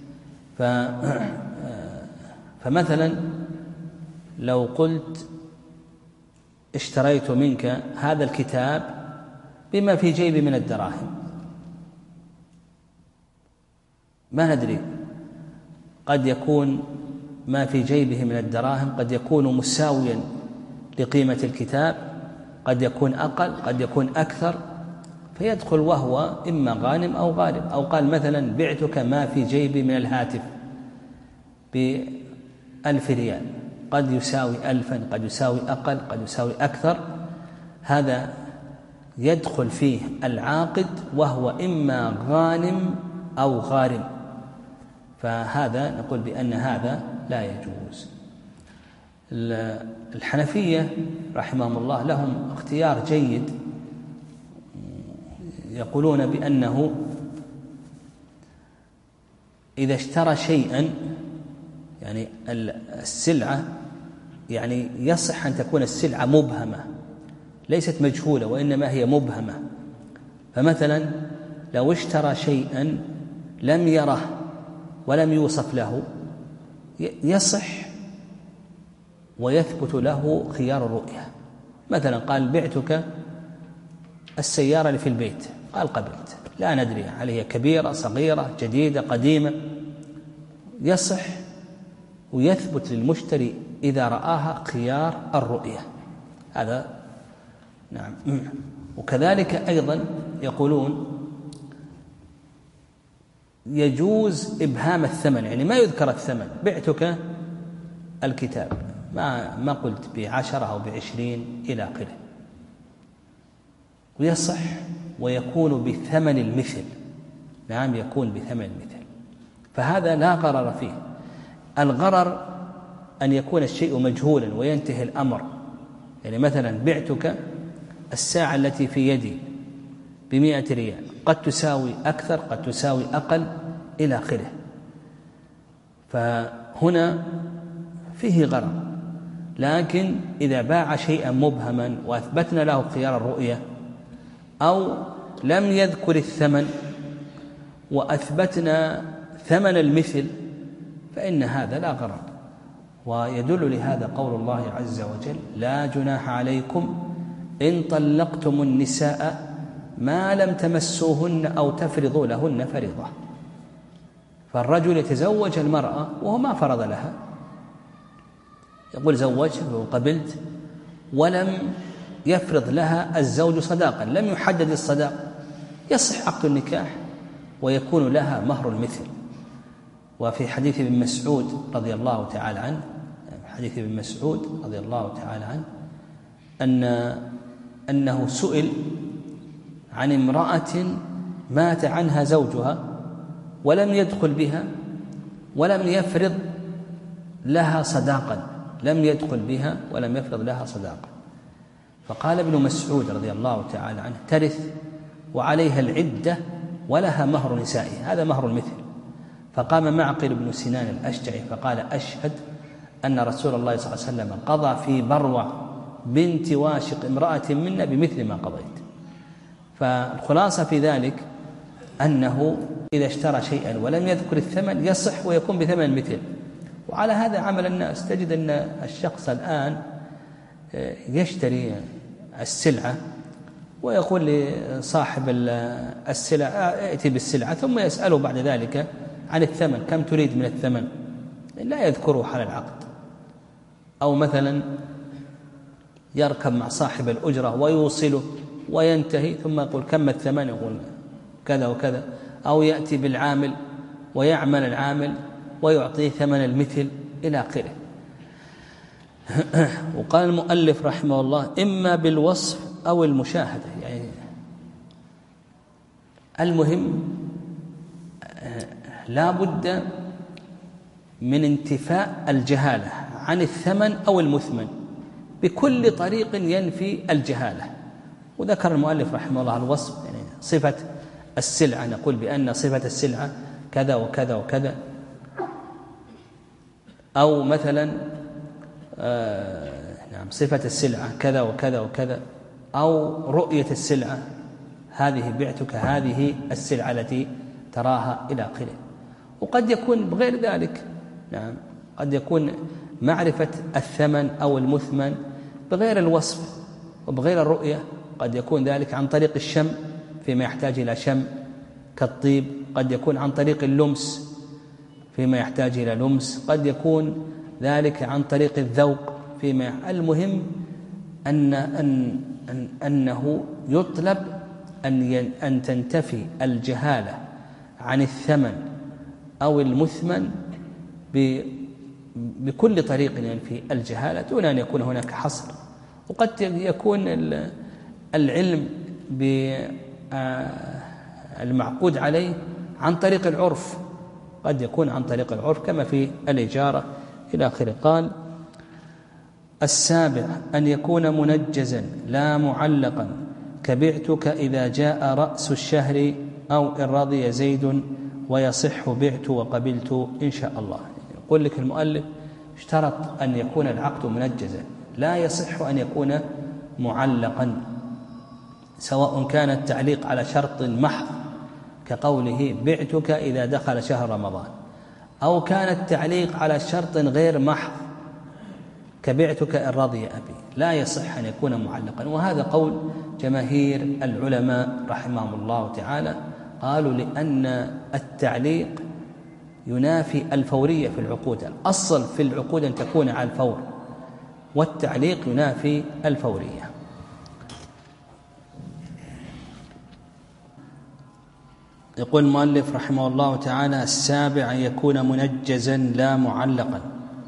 فمثلا لو قلت اشتريت منك هذا الكتاب بما في جيبي من الدراهم، ما ندري، قد يكون ما في جيبه من الدراهم قد يكون مساويا لقيمة الكتاب، قد يكون أقل، قد يكون أكثر، فيدخل وهو إما غانم أو غارم. أو قال مثلا بعتك ما في جيبي من الهاتف بألف ريال، قد يساوي ألفا، قد يساوي أقل، قد يساوي أكثر، هذا يدخل فيه العاقد وهو إما غانم أو غارم، فهذا نقول بأن هذا لا يجوز. الحنفية رحمهم الله لهم اختيار جيد، يقولون بأنه إذا اشترى شيئا، يعني السلعة يعني يصح أن تكون السلعة مبهمة ليست مجهولة وإنما هي مبهمة. فمثلا لو اشترى شيئا لم يره ولم يوصف له يصح ويثبت له خيار الرؤية. مثلا قال بعتك السيارة اللي في البيت، قال قبلت، لا ندري هل هي كبيرة صغيرة جديدة قديمة، يصح ويثبت للمشتري إذا رآها خيار الرؤية. هذا نعم. وكذلك أيضا يقولون يجوز إبهام الثمن، يعني ما يذكر الثمن، بعتك الكتاب ما ما قلت بعشرة أو بعشرين إلى آخره، ويصح ويكون بثمن المثل. نعم يكون بثمن المثل، فهذا لا غرر فيه. الغرر أن يكون الشيء مجهولا وينتهي الأمر، يعني مثلا بعتك الساعة التي في يدي بمئة ريال، قد تساوي أكثر قد تساوي أقل إلى آخره، فهنا فيه غرر. لكن إذا باع شيئا مبهما وأثبتنا له خيار الرؤية، أو لم يذكر الثمن وأثبتنا ثمن المثل، فإن هذا لا غرر. ويدل لهذا قول الله عز وجل: لا جناح عليكم إن طلقتم النساء ما لم تمسوهن أو تفرضوا لهن فريضة. فالرجل يتزوج المرأة وهو ما فرض لها، يقول زوجت وقبلت ولم يفرض لها الزوج صداقا، لم يحدد الصداق، يصح عقد النكاح ويكون لها مهر المثل. وفي حديث ابن مسعود رضي الله تعالى عنه حديث ابن مسعود رضي الله تعالى عنه أن أنه سئل عن امرأة مات عنها زوجها ولم يدخل بها ولم يفرض لها صداقا، لم يدخل بها ولم يفرض لها صداقا، فقال ابن مسعود رضي الله تعالى عنه: ترث وعليها العدة ولها مهر نسائها، هذا مهر المثل. فقام معقل بن سنان الأشجعي فقال: أشهد أن رسول الله صلى الله عليه وسلم قضى في بروع بنت واشق امرأة منا بمثل ما قضيت. فالخلاصة في ذلك أنه إذا اشترى شيئا ولم يذكر الثمن يصح ويكون بثمن المثل. وعلى هذا عمل الناس، تجد أن الشخص الآن يشتري السلعة ويقول لصاحب السلعة: ائتي بالسلعة، ثم يسأله بعد ذلك عن الثمن، كم تريد من الثمن، لا يذكره حال العقد. أو مثلا يركب مع صاحب الأجرة ويوصله وينتهي ثم يقول: كم الثمن، يقول كذا وكذا. أو يأتي بالعامل ويعمل العامل ويعطيه ثمن المثل إلى آخره. وقال المؤلف رحمه الله إما بالوصف أو المشاهدة، يعني المهم لا بد من انتفاء الجهالة عن الثمن أو المثمن بكل طريق ينفي الجهالة. وذكر المؤلف رحمه الله الوصف، يعني صفة السلعة، نقول بأن صفة السلعة كذا وكذا وكذا، أو مثلا آه نعم صفة السلعة كذا وكذا وكذا، أو رؤية السلعة هذه بعتك هذه السلعة التي تراها إلى آخره. وقد يكون بغير ذلك، نعم قد يكون معرفة الثمن أو المثمن بغير الوصف وبغير الرؤية، قد يكون ذلك عن طريق الشم فيما يحتاج إلى شم كالطيب، قد يكون عن طريق اللمس فيما يحتاج إلى لمس، قد يكون ذلك عن طريق الذوق فيما. المهم أن أن أن أنه يطلب أن أن تنتفي الجهالة عن الثمن أو المثمن بكل طريق ينفي الجهالة دون أن يكون هناك حصر. وقد يكون العلم بالمعقود عليه عن طريق العرف، قد يكون عن طريق العرف كما في الإجارة إلى آخره. قال السابع أن يكون منجزا لا معلقا كبعتك إذا جاء رأس الشهر، أو إن رضي زيد ويصح بعت وقبلت إن شاء الله. يقول لك المؤلف اشترط أن يكون العقد منجزا، لا يصح أن يكون معلقا، سواء كان التعليق على شرط محض كقوله بعتك إذا دخل شهر رمضان، أو كان التعليق على شرط غير محض كبعتك إن رضي أبي، لا يصح أن يكون معلقا. وهذا قول جماهير العلماء رحمهم الله تعالى، قالوا لأن التعليق ينافي الفورية في العقود، الأصل في العقود أن تكون على الفور، والتعليق ينافي الفورية. يقول المؤلف رحمه الله تعالى السابع أن يكون منجزا لا معلقا.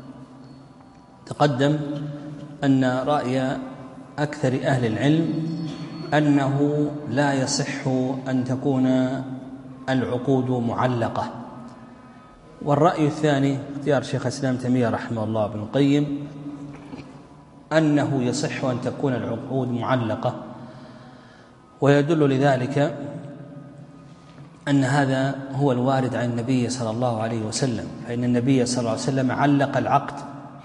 تقدم أن رأي أكثر أهل العلم أنه لا يصح أن تكون العقود معلقة، والرأي الثاني اختيار شيخ الإسلام تيمية رحمه الله بن القيم أنه يصح أن تكون العقود معلقة. ويدل لذلك أن هذا هو الوارد عن النبي صلى الله عليه وسلم، فإن النبي صلى الله عليه وسلم علق العقد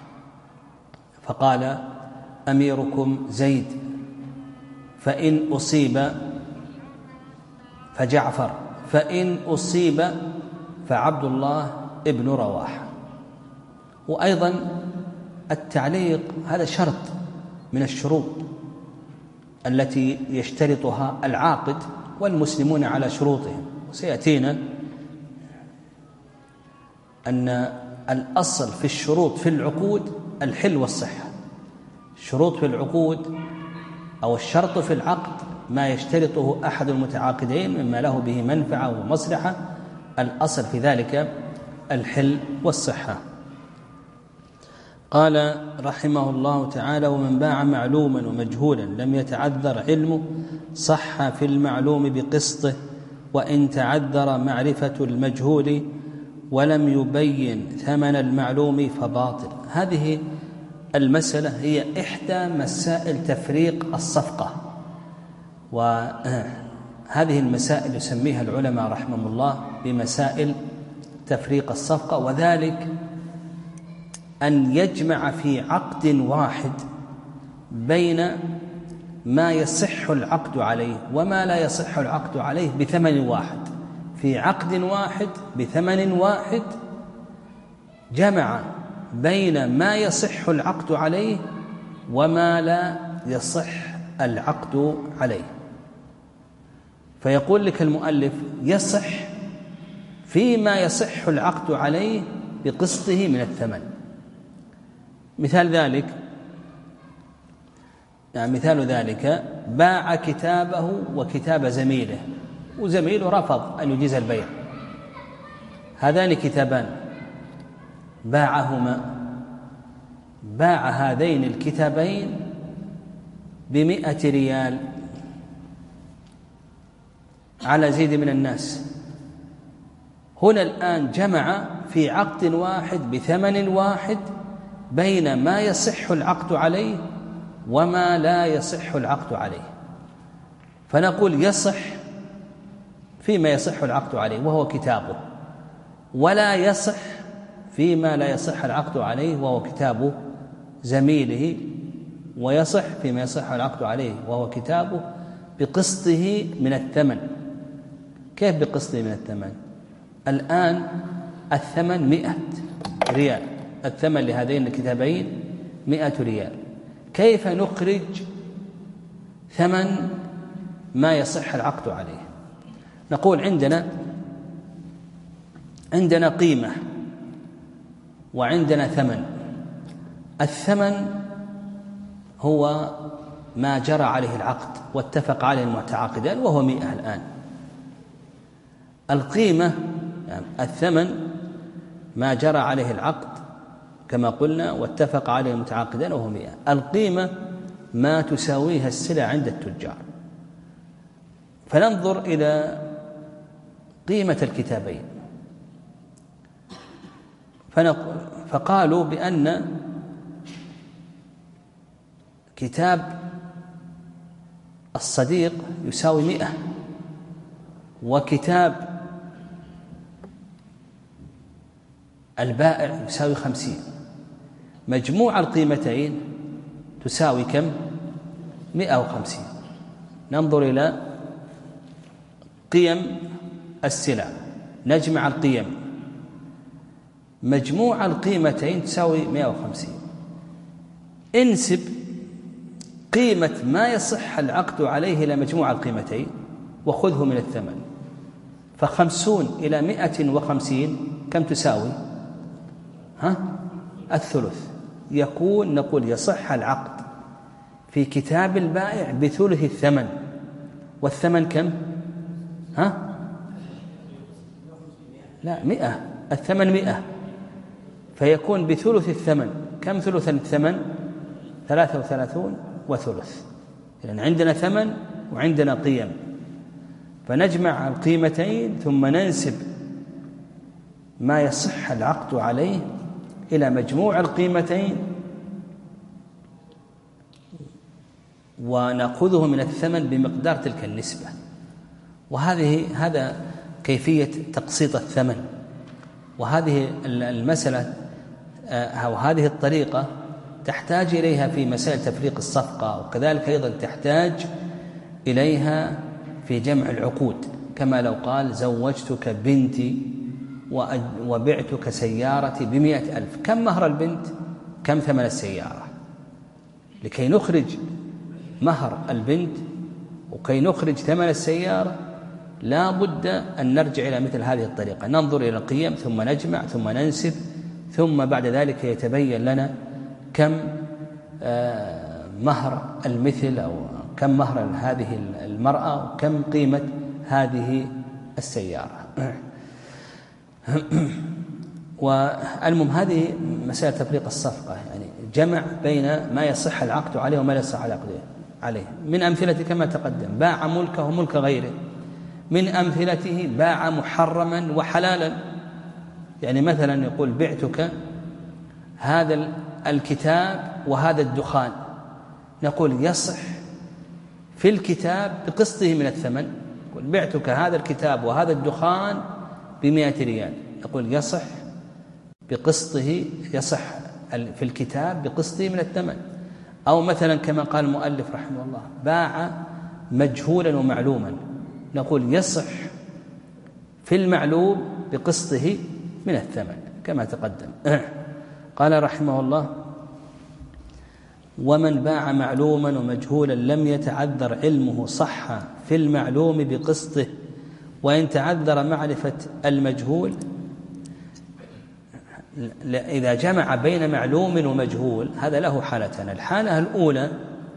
فقال أميركم زيد، فإن أصيب فجعفر، فإن أصيب فعبد الله ابن رواحة. وأيضا التعليق هذا شرط من الشروط التي يشترطها العاقد والمسلمون على شروطهم. وسيأتينا أن الأصل في الشروط في العقود الحل والصحة. الشروط في العقود أو الشرط في العقد ما يشترطه أحد المتعاقدين مما له به منفعة ومصلحة، الأصل في ذلك الحل والصحة. قال رحمه الله تعالى ومن باع معلوما ومجهولا لم يتعذر علمه صح في المعلوم بقسطه، وإن تعذر معرفة المجهول ولم يبين ثمن المعلوم فباطل. هذه المسألة هي إحدى مسائل تفريق الصفقة، وهذه المسائل يسميها العلماء رحمهم الله بمسائل تفريق الصفقة، وذلك أن يجمع في عقد واحد بين ما يصح العقد عليه وما لا يصح العقد عليه بثمن واحد. في عقد واحد بثمن واحد جمع بين ما يصح العقد عليه وما لا يصح العقد عليه. فيقول لك المؤلف يصح فيما يصح العقد عليه بقسطه من الثمن. مثال ذلك يعني مثال ذلك باع كتابه وكتاب زميله، وزميله رفض أن يجيز البيع، هذان كتابان باعهما باع هذين الكتابين بمئة ريال على زيد من الناس. هنا الآن جمع في عقد واحد بثمن واحد بين ما يصح العقد عليه وما لا يصح العقد عليه، فنقول يصح فيما يصح العقد عليه وهو كتابه، ولا يصح فيما لا يصح العقد عليه وهو كتاب زميله، ويصح فيما يصح العقد عليه وهو كتابه بقسطه من الثمن. كيف بقسطه من الثمن؟ الآن الثمن مئة ريال، الثمن لهذين الكتابين مئة ريال. كيف نخرج ثمن ما يصح العقد عليه؟ نقول عندنا عندنا قيمة وعندنا ثمن. الثمن هو ما جرى عليه العقد واتفق عليه المتعاقدان وهو مئة الآن. القيمة يعني الثمن ما جرى عليه العقد كما قلنا واتفق عليه المتعاقدان وهو مئة. القيمة ما تساويها السلع عند التجار. فننظر إلى قيمة الكتابين، فقالوا بأن كتاب الصديق يساوي مئة وكتاب البائع يساوي خمسين، مجموع القيمتين تساوي كم؟ مئة وخمسين. ننظر إلى قيم السلع، نجمع القيم، مجموع القيمتين تساوي مئة وخمسين. انسب قيمة ما يصح العقد عليه إلى مجموع القيمتين وخذه من الثمن، فخمسون إلى مئة وخمسين كم تساوي؟ ها؟ الثلث. يكون نقول يصح العقد في كتاب البائع بثلث الثمن، والثمن كم؟ ها؟ لا مئة، الثمن مئة، فيكون بثلث الثمن. كم ثلث الثمن؟ ثلاثة وثلاثون وثلث. لأن عندنا ثمن وعندنا قيم، فنجمع القيمتين ثم ننسب ما يصح العقد عليه إلى مجموع القيمتين ونأخذه من الثمن بمقدار تلك النسبة. وهذه هذا كيفية تقسيط الثمن. وهذه المسألة أو هذه الطريقة تحتاج إليها في مسائل تفريق الصفقة، وكذلك أيضا تحتاج إليها في جمع العقود، كما لو قال زوجتك بنتي وبعتك سيارتي بمئة ألف، كم مهر البنت؟ كم ثمن السيارة؟ لكي نخرج مهر البنت وكي نخرج ثمن السيارة لا بد أن نرجع إلى مثل هذه الطريقة، ننظر إلى القيم ثم نجمع ثم ننسب، ثم بعد ذلك يتبين لنا كم مهر المثل أو كم مهر هذه المرأة وكم قيمة هذه السيارة. والمهم هذه مسألة تفريق الصفقة، يعني جمع بين ما يصح العقد عليه وما لا يصح العقد عليه. من أمثلة كما تقدم باع ملكه وملك غيره، من أمثلته باع محرما وحلالا. يعني مثلا يقول بعتك هذا الكتاب وهذا الدخان، نقول يصح في الكتاب بقسطه من الثمن. يقول بعتك هذا الكتاب وهذا الدخان بمئة ريال، يقول يصح بقسطه، يصح في الكتاب بقسطه من الثمن. أو مثلا كما قال المؤلف رحمه الله باع مجهولا ومعلوما، نقول يصح في المعلوم بقسطه من الثمن كما تقدم. قال رحمه الله ومن باع معلوما ومجهولا لم يتعذر علمه صح في المعلوم بقسطه، وإن تعذر معرفة المجهول. إذا جمع بين معلوم ومجهول هذا له حالتان. الحالة الأولى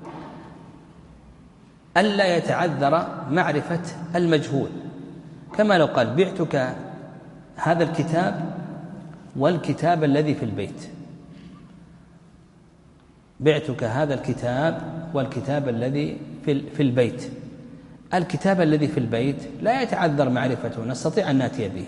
ألا يتعذر معرفة المجهول، كما لو قال بعتك هذا الكتاب والكتاب الذي في البيت، بعتك هذا الكتاب والكتاب الذي في البيت. الكتاب الذي في البيت لا يتعذر معرفته، نستطيع أن نأتي به،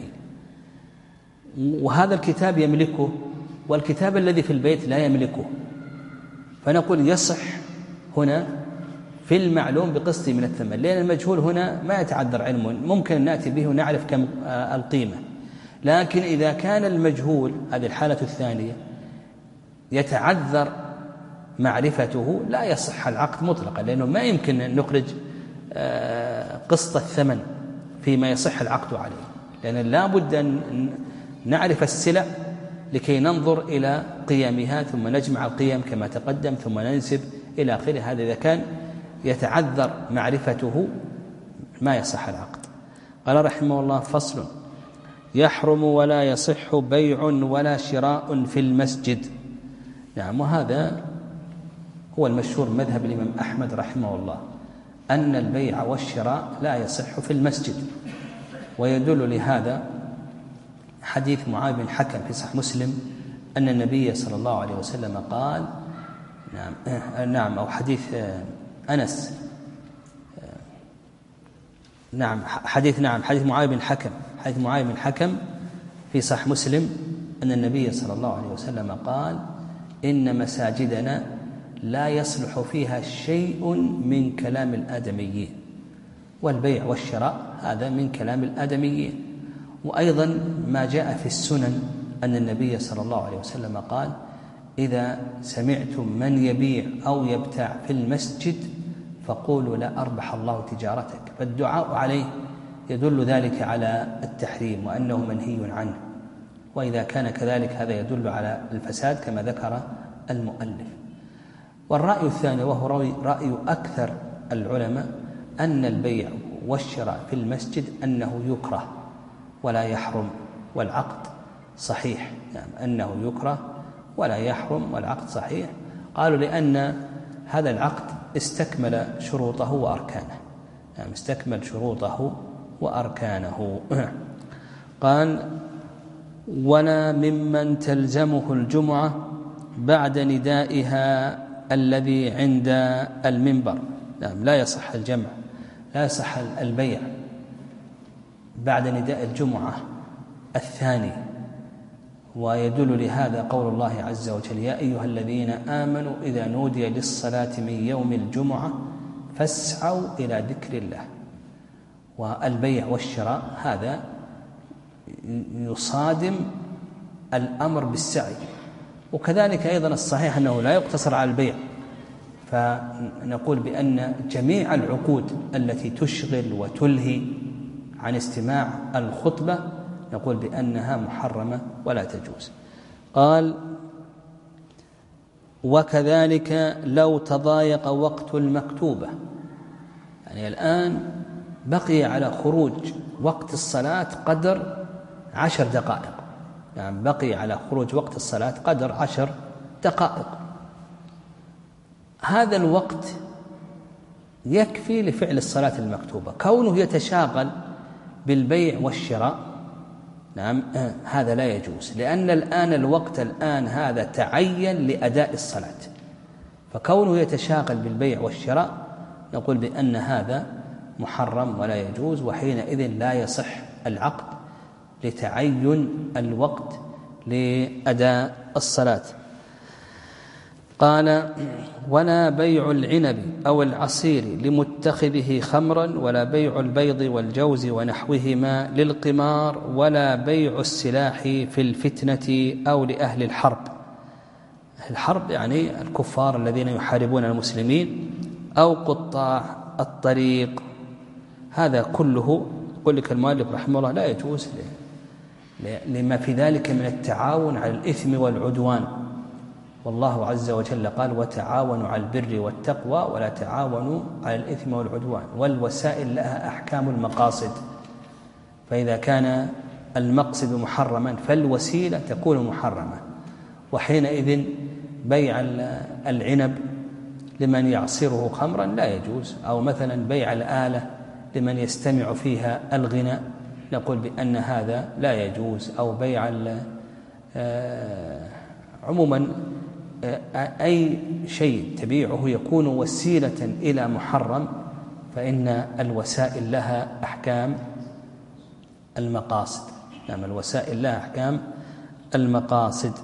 وهذا الكتاب يملكه والكتاب الذي في البيت لا يملكه، فنقول يصح هنا في المعلوم بقسط من الثمن، لأن المجهول هنا ما يتعذر علمه، ممكن أن نأتي به ونعرف كم القيمة. لكن إذا كان المجهول، هذه الحالة الثانية، يتعذر معرفته، لا يصح العقد مطلقا، لأنه ما يمكن أن نخرج قسط الثمن فيما يصح العقد عليه، لأن لا بد أن نعرف السلع لكي ننظر إلى قيمها، ثم نجمع القيم كما تقدم، ثم ننسب إلى آخره. هذا إذا كان يتعذر معرفته ما يصح العقد. قال رحمه الله: فصل: يحرم ولا يصح بيع ولا شراء في المسجد. نعم، وهذا هو المشهور مذهب الإمام أحمد رحمه الله، أن البيع والشراء لا يصح في المسجد. ويدل لهذا حديث معاذ بن حكم في صحيح مسلم أن النبي صلى الله عليه وسلم قال، نعم نعم أو حديث أنس، نعم حديث نعم حديث معاذ بن حكم حديث معاذ بن حكم في صحيح مسلم أن النبي صلى الله عليه وسلم قال: إن مساجدنا لا يصلح فيها شيء من كلام الآدميين. والبيع والشراء هذا من كلام الآدميين. وأيضا ما جاء في السنن أن النبي صلى الله عليه وسلم قال: إذا سمعتم من يبيع أو يبتاع في المسجد فقولوا لا أربح الله تجارتك. فالدعاء عليه يدل ذلك على التحريم وأنه منهي عنه، وإذا كان كذلك هذا يدل على الفساد كما ذكر المؤلف. والرأي الثاني، وهو رأي أكثر العلماء، أن البيع والشراء في المسجد أنه يكره ولا يحرم، والعقد صحيح. يعني أنه يكره ولا يحرم والعقد صحيح. قالوا لأن هذا العقد استكمل شروطه وأركانه، يعني استكمل شروطه وأركانه. قال: ولا ممن تلزمه الجمعة بعد ندائها الذي عند المنبر. نعم، لا يصح الجمع، لا يصح البيع بعد نداء الجمعة الثاني. ويدل لهذا قول الله عز وجل: يا أيها الذين آمنوا إذا نودي للصلاة من يوم الجمعة فاسعوا إلى ذكر الله. والبيع والشراء هذا يصادم الأمر بالسعي. وكذلك أيضا الصحيح أنه لا يقتصر على البيع، فنقول بأن جميع العقود التي تشغل وتلهي عن استماع الخطبة نقول بأنها محرمة ولا تجوز. قال: وكذلك لو تضايق وقت المكتوبة. يعني الآن بقي على خروج وقت الصلاة قدر عشر دقائق، يعني بقي على خروج وقت الصلاة قدر عشر دقائق. هذا الوقت يكفي لفعل الصلاة المكتوبة. كونه يتشاغل بالبيع والشراء، نعم، هذا لا يجوز، لأن الآن الوقت الآن هذا تعين لأداء الصلاة، فكونه يتشاغل بالبيع والشراء نقول بأن هذا محرم ولا يجوز، وحينئذ لا يصح العقد لتعين الوقت لأداء الصلاة. قال: ولا بيع العنب أو العصير لمتخذه خمرا، ولا بيع البيض والجوز ونحوهما للقمار، ولا بيع السلاح في الفتنة أو لأهل الحرب. الحرب يعني الكفار الذين يحاربون المسلمين أو قطاع الطريق. هذا كله يقول لك المؤلف رحمه الله لا يجوز لما في ذلك من التعاون على الإثم والعدوان. والله عز وجل قال: وتعاونوا على البر والتقوى ولا تعاونوا على الإثم والعدوان. والوسائل لها أحكام المقاصد، فإذا كان المقصد محرما فالوسيلة تكون محرمة. وحينئذ بيع العنب لمن يعصره خمرا لا يجوز، أو مثلا بيع الآلة لمن يستمع فيها الغناء نقول بأن هذا لا يجوز، أو بيع عموما أي شيء تبيعه يكون وسيلة إلى محرم فإن الوسائل لها أحكام المقاصد. نعم، الوسائل لها أحكام المقاصد.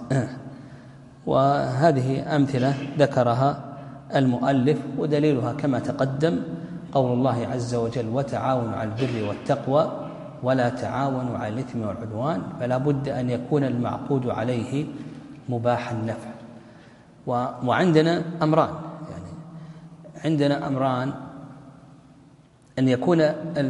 وهذه أمثلة ذكرها المؤلف، ودليلها كما تقدم قول الله عز وجل: وتعاونوا على البر والتقوى ولا تعاونوا على الإثم والعدوان. فلا بد أن يكون المعقود عليه مباح النفع. وعندنا أمران، يعني عندنا أمران: أن يكون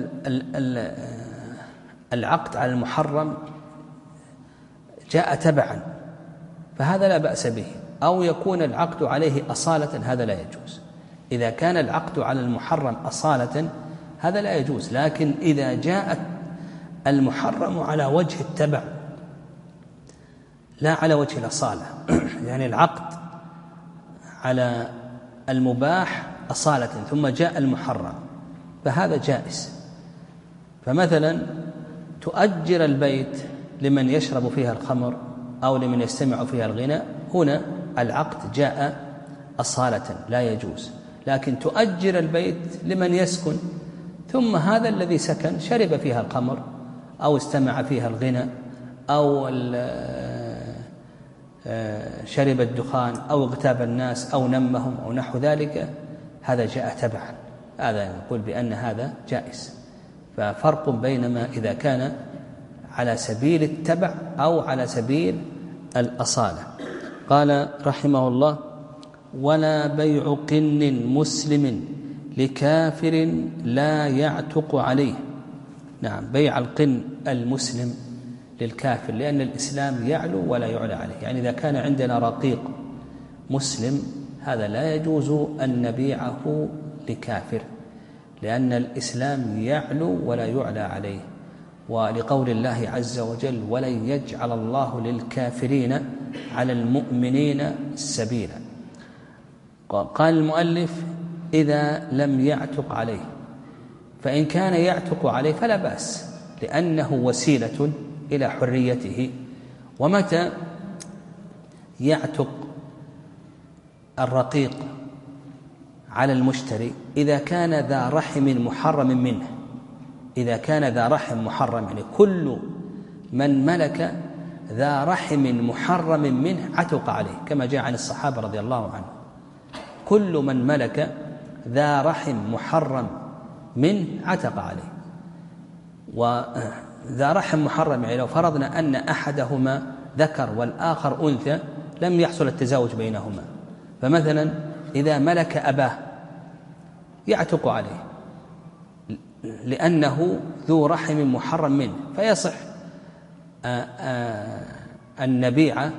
العقد على المحرم جاء تبعا فهذا لا بأس به، أو يكون العقد عليه أصالة، هذا لا يجوز. إذا كان العقد على المحرم أصالة هذا لا يجوز، لكن إذا جاء المحرم على وجه التبع لا على وجه الأصالة يعني العقد على المباح أصالة ثم جاء المحرم فهذا جائز. فمثلا تؤجر البيت لمن يشرب فيها الخمر أو لمن يستمع فيها الغناء، هنا العقد جاء أصالة لا يجوز. لكن تؤجر البيت لمن يسكن، ثم هذا الذي سكن شرب فيها الخمر أو استمع فيها الغناء أو شرب الدخان أو اغتاب الناس أو نمهم أو نحو ذلك، هذا جاء تبعا، هذا نقول بأن هذا جائز. ففرق بينما إذا كان على سبيل التبع أو على سبيل الأصالة. قال رحمه الله: ولا بيع قن مسلم لكافر لا يعتق عليه. نعم، بيع القن المسلم للكافر، لأن الإسلام يعلو ولا يعلى عليه. يعني إذا كان عندنا رقيق مسلم هذا لا يجوز أن نبيعه لكافر، لأن الإسلام يعلو ولا يعلى عليه. ولقول الله عز وجل: ولن يجعل الله للكافرين على المؤمنين سبيلا. قال المؤلف: إذا لم يعتق عليه، فإن كان يعتق عليه فلا بأس، لأنه وسيلة إلى حريته. ومتى يعتق الرقيق على المشتري؟ إذا كان ذا رحم محرم منه. إذا كان ذا رحم محرم، يعني كل من ملك ذا رحم محرم منه عتق عليه، كما جاء عن الصحابة رضي الله عنهم: كل من ملك ذا رحم محرم منه عتق عليه. وذا رحم محرم، يعني لو فرضنا أن أحدهما ذكر والآخر أنثى لم يحصل التزاوج بينهما، فمثلا إذا ملك أباه يعتق عليه لأنه ذو رحم محرم منه، فيصح أن نبيع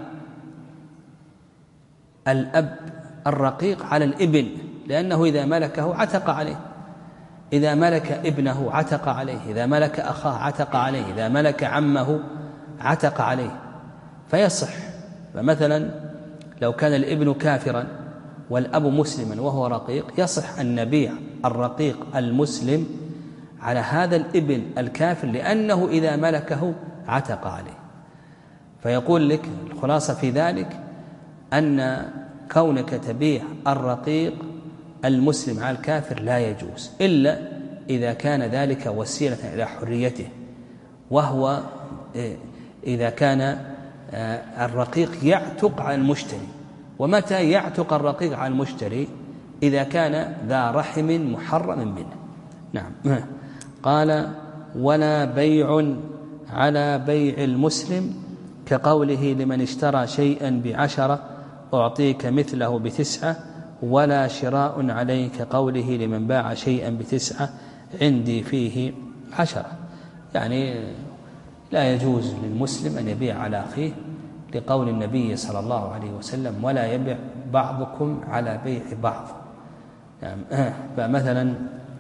الأب الرقيق على الابن، لأنه إذا ملكه عتق عليه. إذا ملك ابنه عتق عليه، إذا ملك أخاه عتق عليه، إذا ملك عمه عتق عليه، فيصح. فمثلا لو كان الابن كافرا والأب مسلما وهو رقيق، يصح أن نبيع الرقيق المسلم على هذا الابن الكافر، لأنه إذا ملكه عتق عليه. فيقول لك الخلاصة في ذلك أن كونك تبيع الرقيق المسلم على الكافر لا يجوز، إلا إذا كان ذلك وسيلة إلى حريته، وهو إذا كان الرقيق يعتق على المشتري. ومتى يعتق الرقيق على المشتري؟ إذا كان ذا رحم محرم منه. نعم. قال: ولا بيع على بيع المسلم كقوله لمن اشترى شيئا بعشرة أعطيك مثله بتسعة، ولا شراء عليه كقوله لمن باع شيئا بتسعة عندي فيه عشرة. يعني لا يجوز للمسلم أن يبيع على أخيه، لقول النبي صلى الله عليه وسلم: ولا يبيع بعضكم على بيع بعض. يعني فمثلا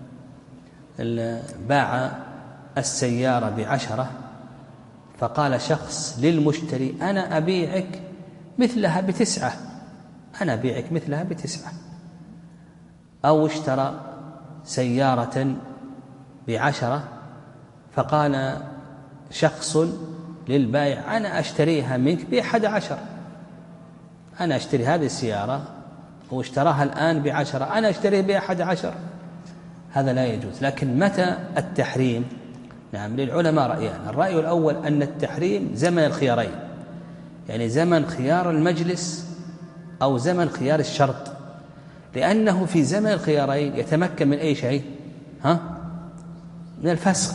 باع السيارة بعشرة، فقال شخص للمشتري: أنا أبيعك مثلها بتسعة، أنا أبيعك مثلها بتسعة. أو اشترى سيارة بعشرة، فقال شخص للبائع: أنا أشتريها منك بأحد عشر، أنا أشتري هذه السيارة واشتراها الآن بعشرة، أنا أشتري بأحد عشر، هذا لا يجوز. لكن متى التحريم؟ نعم، للعلماء رأيان. الرأي الأول أن التحريم زمن الخيارين، يعني زمن خيار المجلس أو زمن خيار الشرط، لأنه في زمن الخيارين يتمكن من أي شيء؟ ها؟ من الفسخ.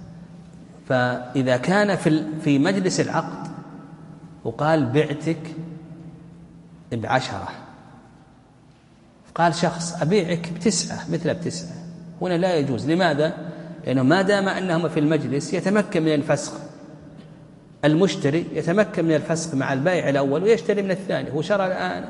فإذا كان في في مجلس العقد وقال بعتك بعشرة، قال شخص أبيعك بتسعة مثل بتسعة، هنا لا يجوز. لماذا؟ لأنه ما دام أنهم في المجلس يتمكن من الفسخ، المشتري يتمكن من الفسخ مع البائع الأول ويشتري من الثاني. هو شرى الآن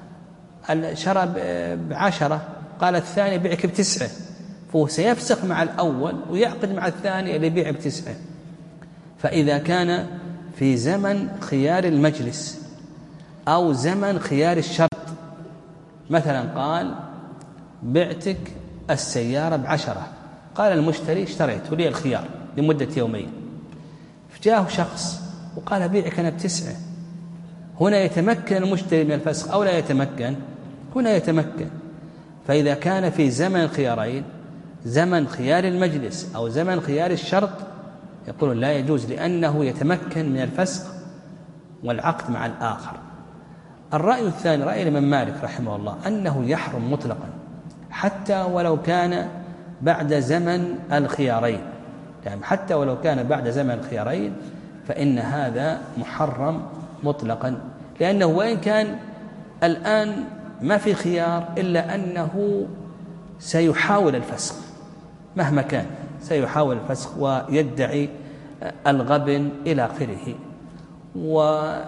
شرى بعشرة، قال الثاني بيعك بتسعة، فهو سيفسخ مع الأول ويعقد مع الثاني اللي يبيع بتسعة. فإذا كان في زمن خيار المجلس أو زمن خيار الشرط، مثلا قال بعتك السيارة بعشرة، قال المشتري اشتريت ولي الخيار لمدة يومين، فجاءه شخص وقال بيعك أنا بتسعة، هنا يتمكن المشتري من الفسخ أو لا يتمكن؟ هنا يتمكن. فإذا كان في زمن الخيارين، زمن خيار المجلس أو زمن خيار الشرط، يقول لا يجوز، لأنه يتمكن من الفسخ والعقد مع الآخر. الرأي الثاني رأي الإمام مالك رحمه الله أنه يحرم مطلقا حتى ولو كان بعد زمن الخيارين، يعني حتى ولو كان بعد زمن الخيارين فإن هذا محرم مطلقا، لأنه وإن كان الآن ما في خيار إلا أنه سيحاول الفسخ مهما كان، سيحاول الفسخ ويدعي الغبن إلى آخره، وإن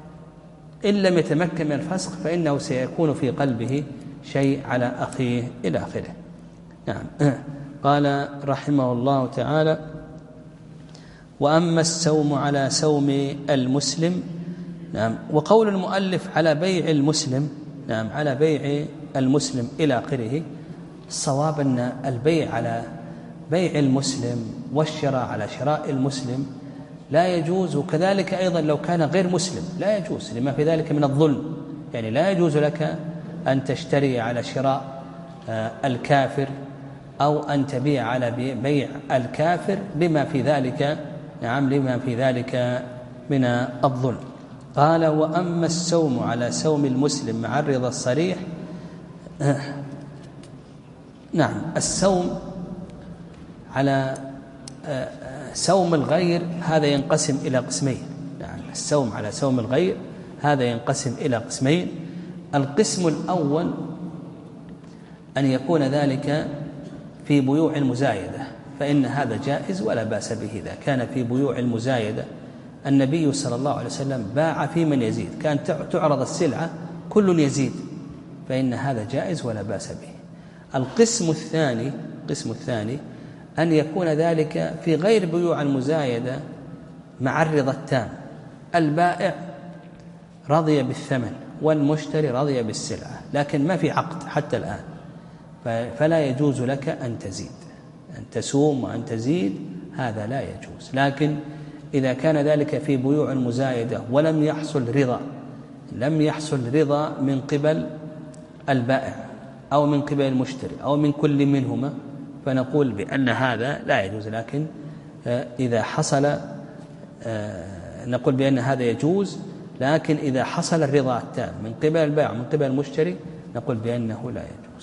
لم يتمكن من الفسخ فإنه سيكون في قلبه شيء على أخيه إلى آخره. نعم. قال رحمه الله تعالى: وأما السوم على سوم المسلم. نعم. وقول المؤلف على بيع المسلم، نعم، على بيع المسلم إلى آخره، الصواب أن البيع على بيع المسلم والشراء على شراء المسلم لا يجوز، وكذلك أيضا لو كان غير مسلم لا يجوز، لما في ذلك من الظلم. يعني لا يجوز لك أن تشتري على شراء الكافر أو أن تبيع على بيع الكافر لما في ذلك، نعم، لما في ذلك من الظلم. قال: وأما السوم على سوم المسلم مع الرضا الصريح. نعم، السوم على سوم الغير هذا ينقسم إلى قسمين. نعم، السوم على سوم الغير هذا ينقسم إلى قسمين. القسم الأول أن يكون ذلك في بيوع المزايدة، فإن هذا جائز ولا بأس به. إذا كان في بيوع المزايدة، النبي صلى الله عليه وسلم باع في من يزيد، كان تعرض السلعة كل يزيد، فإن هذا جائز ولا بأس به. القسم الثاني القسم الثاني أن يكون ذلك في غير بيوع المزايدة مع الرضا التام، البائع رضي بالثمن والمشتري رضي بالسلعة، لكن ما في عقد حتى الآن، فلا يجوز لك أن تزيد، أن تسوم وأن تزيد، هذا لا يجوز. لكن إذا كان ذلك في بيوع المزايدة ولم يحصل رضا لم يحصل رضا من قبل البائع أو من قبل المشتري أو من كل منهما، فنقول بأن هذا لا يجوز. لكن إذا حصل نقول بأن هذا يجوز، لكن إذا حصل الرضا التام من قبل البائع ومن قبل المشتري نقول بأنه لا يجوز.